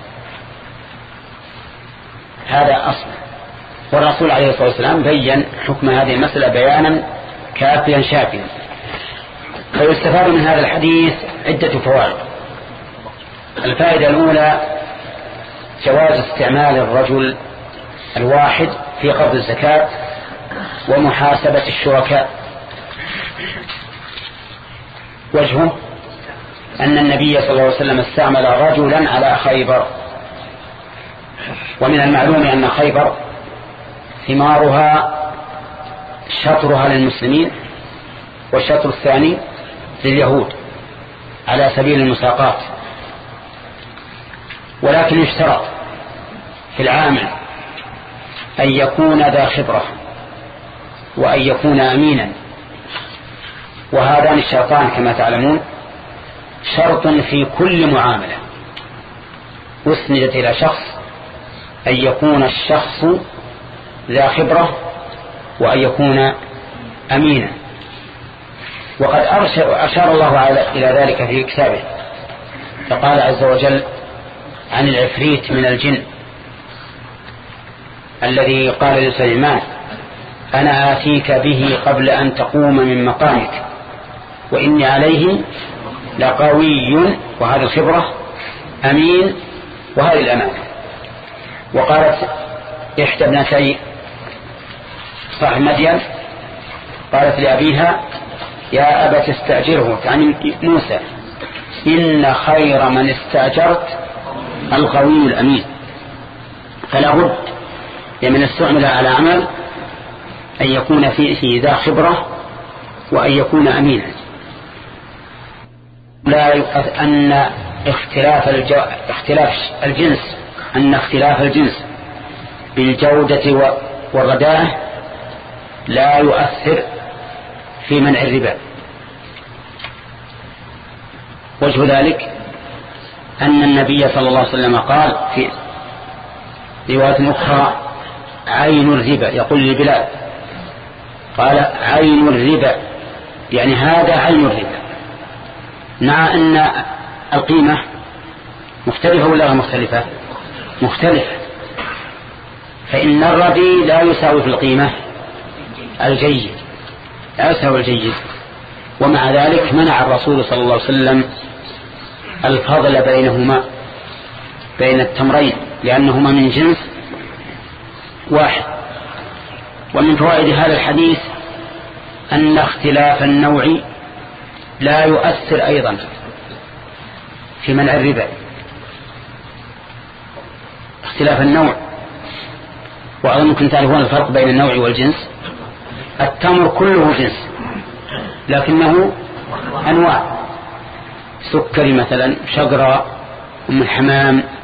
هذا أصل. والرسول عليه الصلاة والسلام بيّن حكم هذه المسألة بيانا كافيا شافيا. فيستفاد من هذا الحديث عدة فوائد. الفائدة الأولى جواز استعمال الرجل الواحد في قبض الزكاة ومحاسبة الشركاء. وجهه أن النبي صلى الله عليه وسلم استعمل رجلا على خيبر، ومن المعلوم أن خيبر ثمارها شطرها للمسلمين والشطر الثاني لليهود على سبيل المساقات، ولكن يشترط في العامل أن يكون ذا خبرة وأن يكون أمينا، وهذان الشرطان كما تعلمون شرط في كل معاملة أسندت إلى شخص، أن يكون الشخص ذا خبرة وأن يكون أمينا. وقد أشار الله إلى ذلك في كتابه، فقال عز وجل عن العفريت من الجن الذي قال لسليمان أنا آتيك به قبل أن تقوم من مقامك وإني عليه لقوي، وهذه الخبرة، أمين، وهذه الأمانة. وقالت إحدى ابنتي صاحب مدين قالت لأبيها يا أبت استأجره، عن موسى، إن خير من استأجرت القوي الأمين. فلا بد لمن استعمل على عمل أن يكون فيه ذا خبرة وأن يكون أمينا. لا أن اختلاف, الجو... اختلاف الجنس أن اختلاف الجنس بالجودة والرداءة لا يؤثر في منع الربا. وجه ذلك أن النبي صلى الله عليه وسلم قال في رواية أخرى عين الربا، يقول لبلال قال عين الربا، يعني هذا عين الربا، مع أن القيمة مختلفة ولا مختلفة؟ مختلفة. فإن الربي لا يساوي في القيمة الجيد، لا يساوي الجيد، ومع ذلك منع الرسول صلى الله عليه وسلم الفضل بينهما بين التمرين لأنهما من جنس واحد. ومن فوائد هذا الحديث أن اختلاف النوع لا يؤثر أيضا في منع الربا. اختلاف النوع، وأظن ممكن تعرفون الفرق بين النوع والجنس. التمر كله جنس لكنه أنواع، سكري مثلا، شجرة، أم الحمام،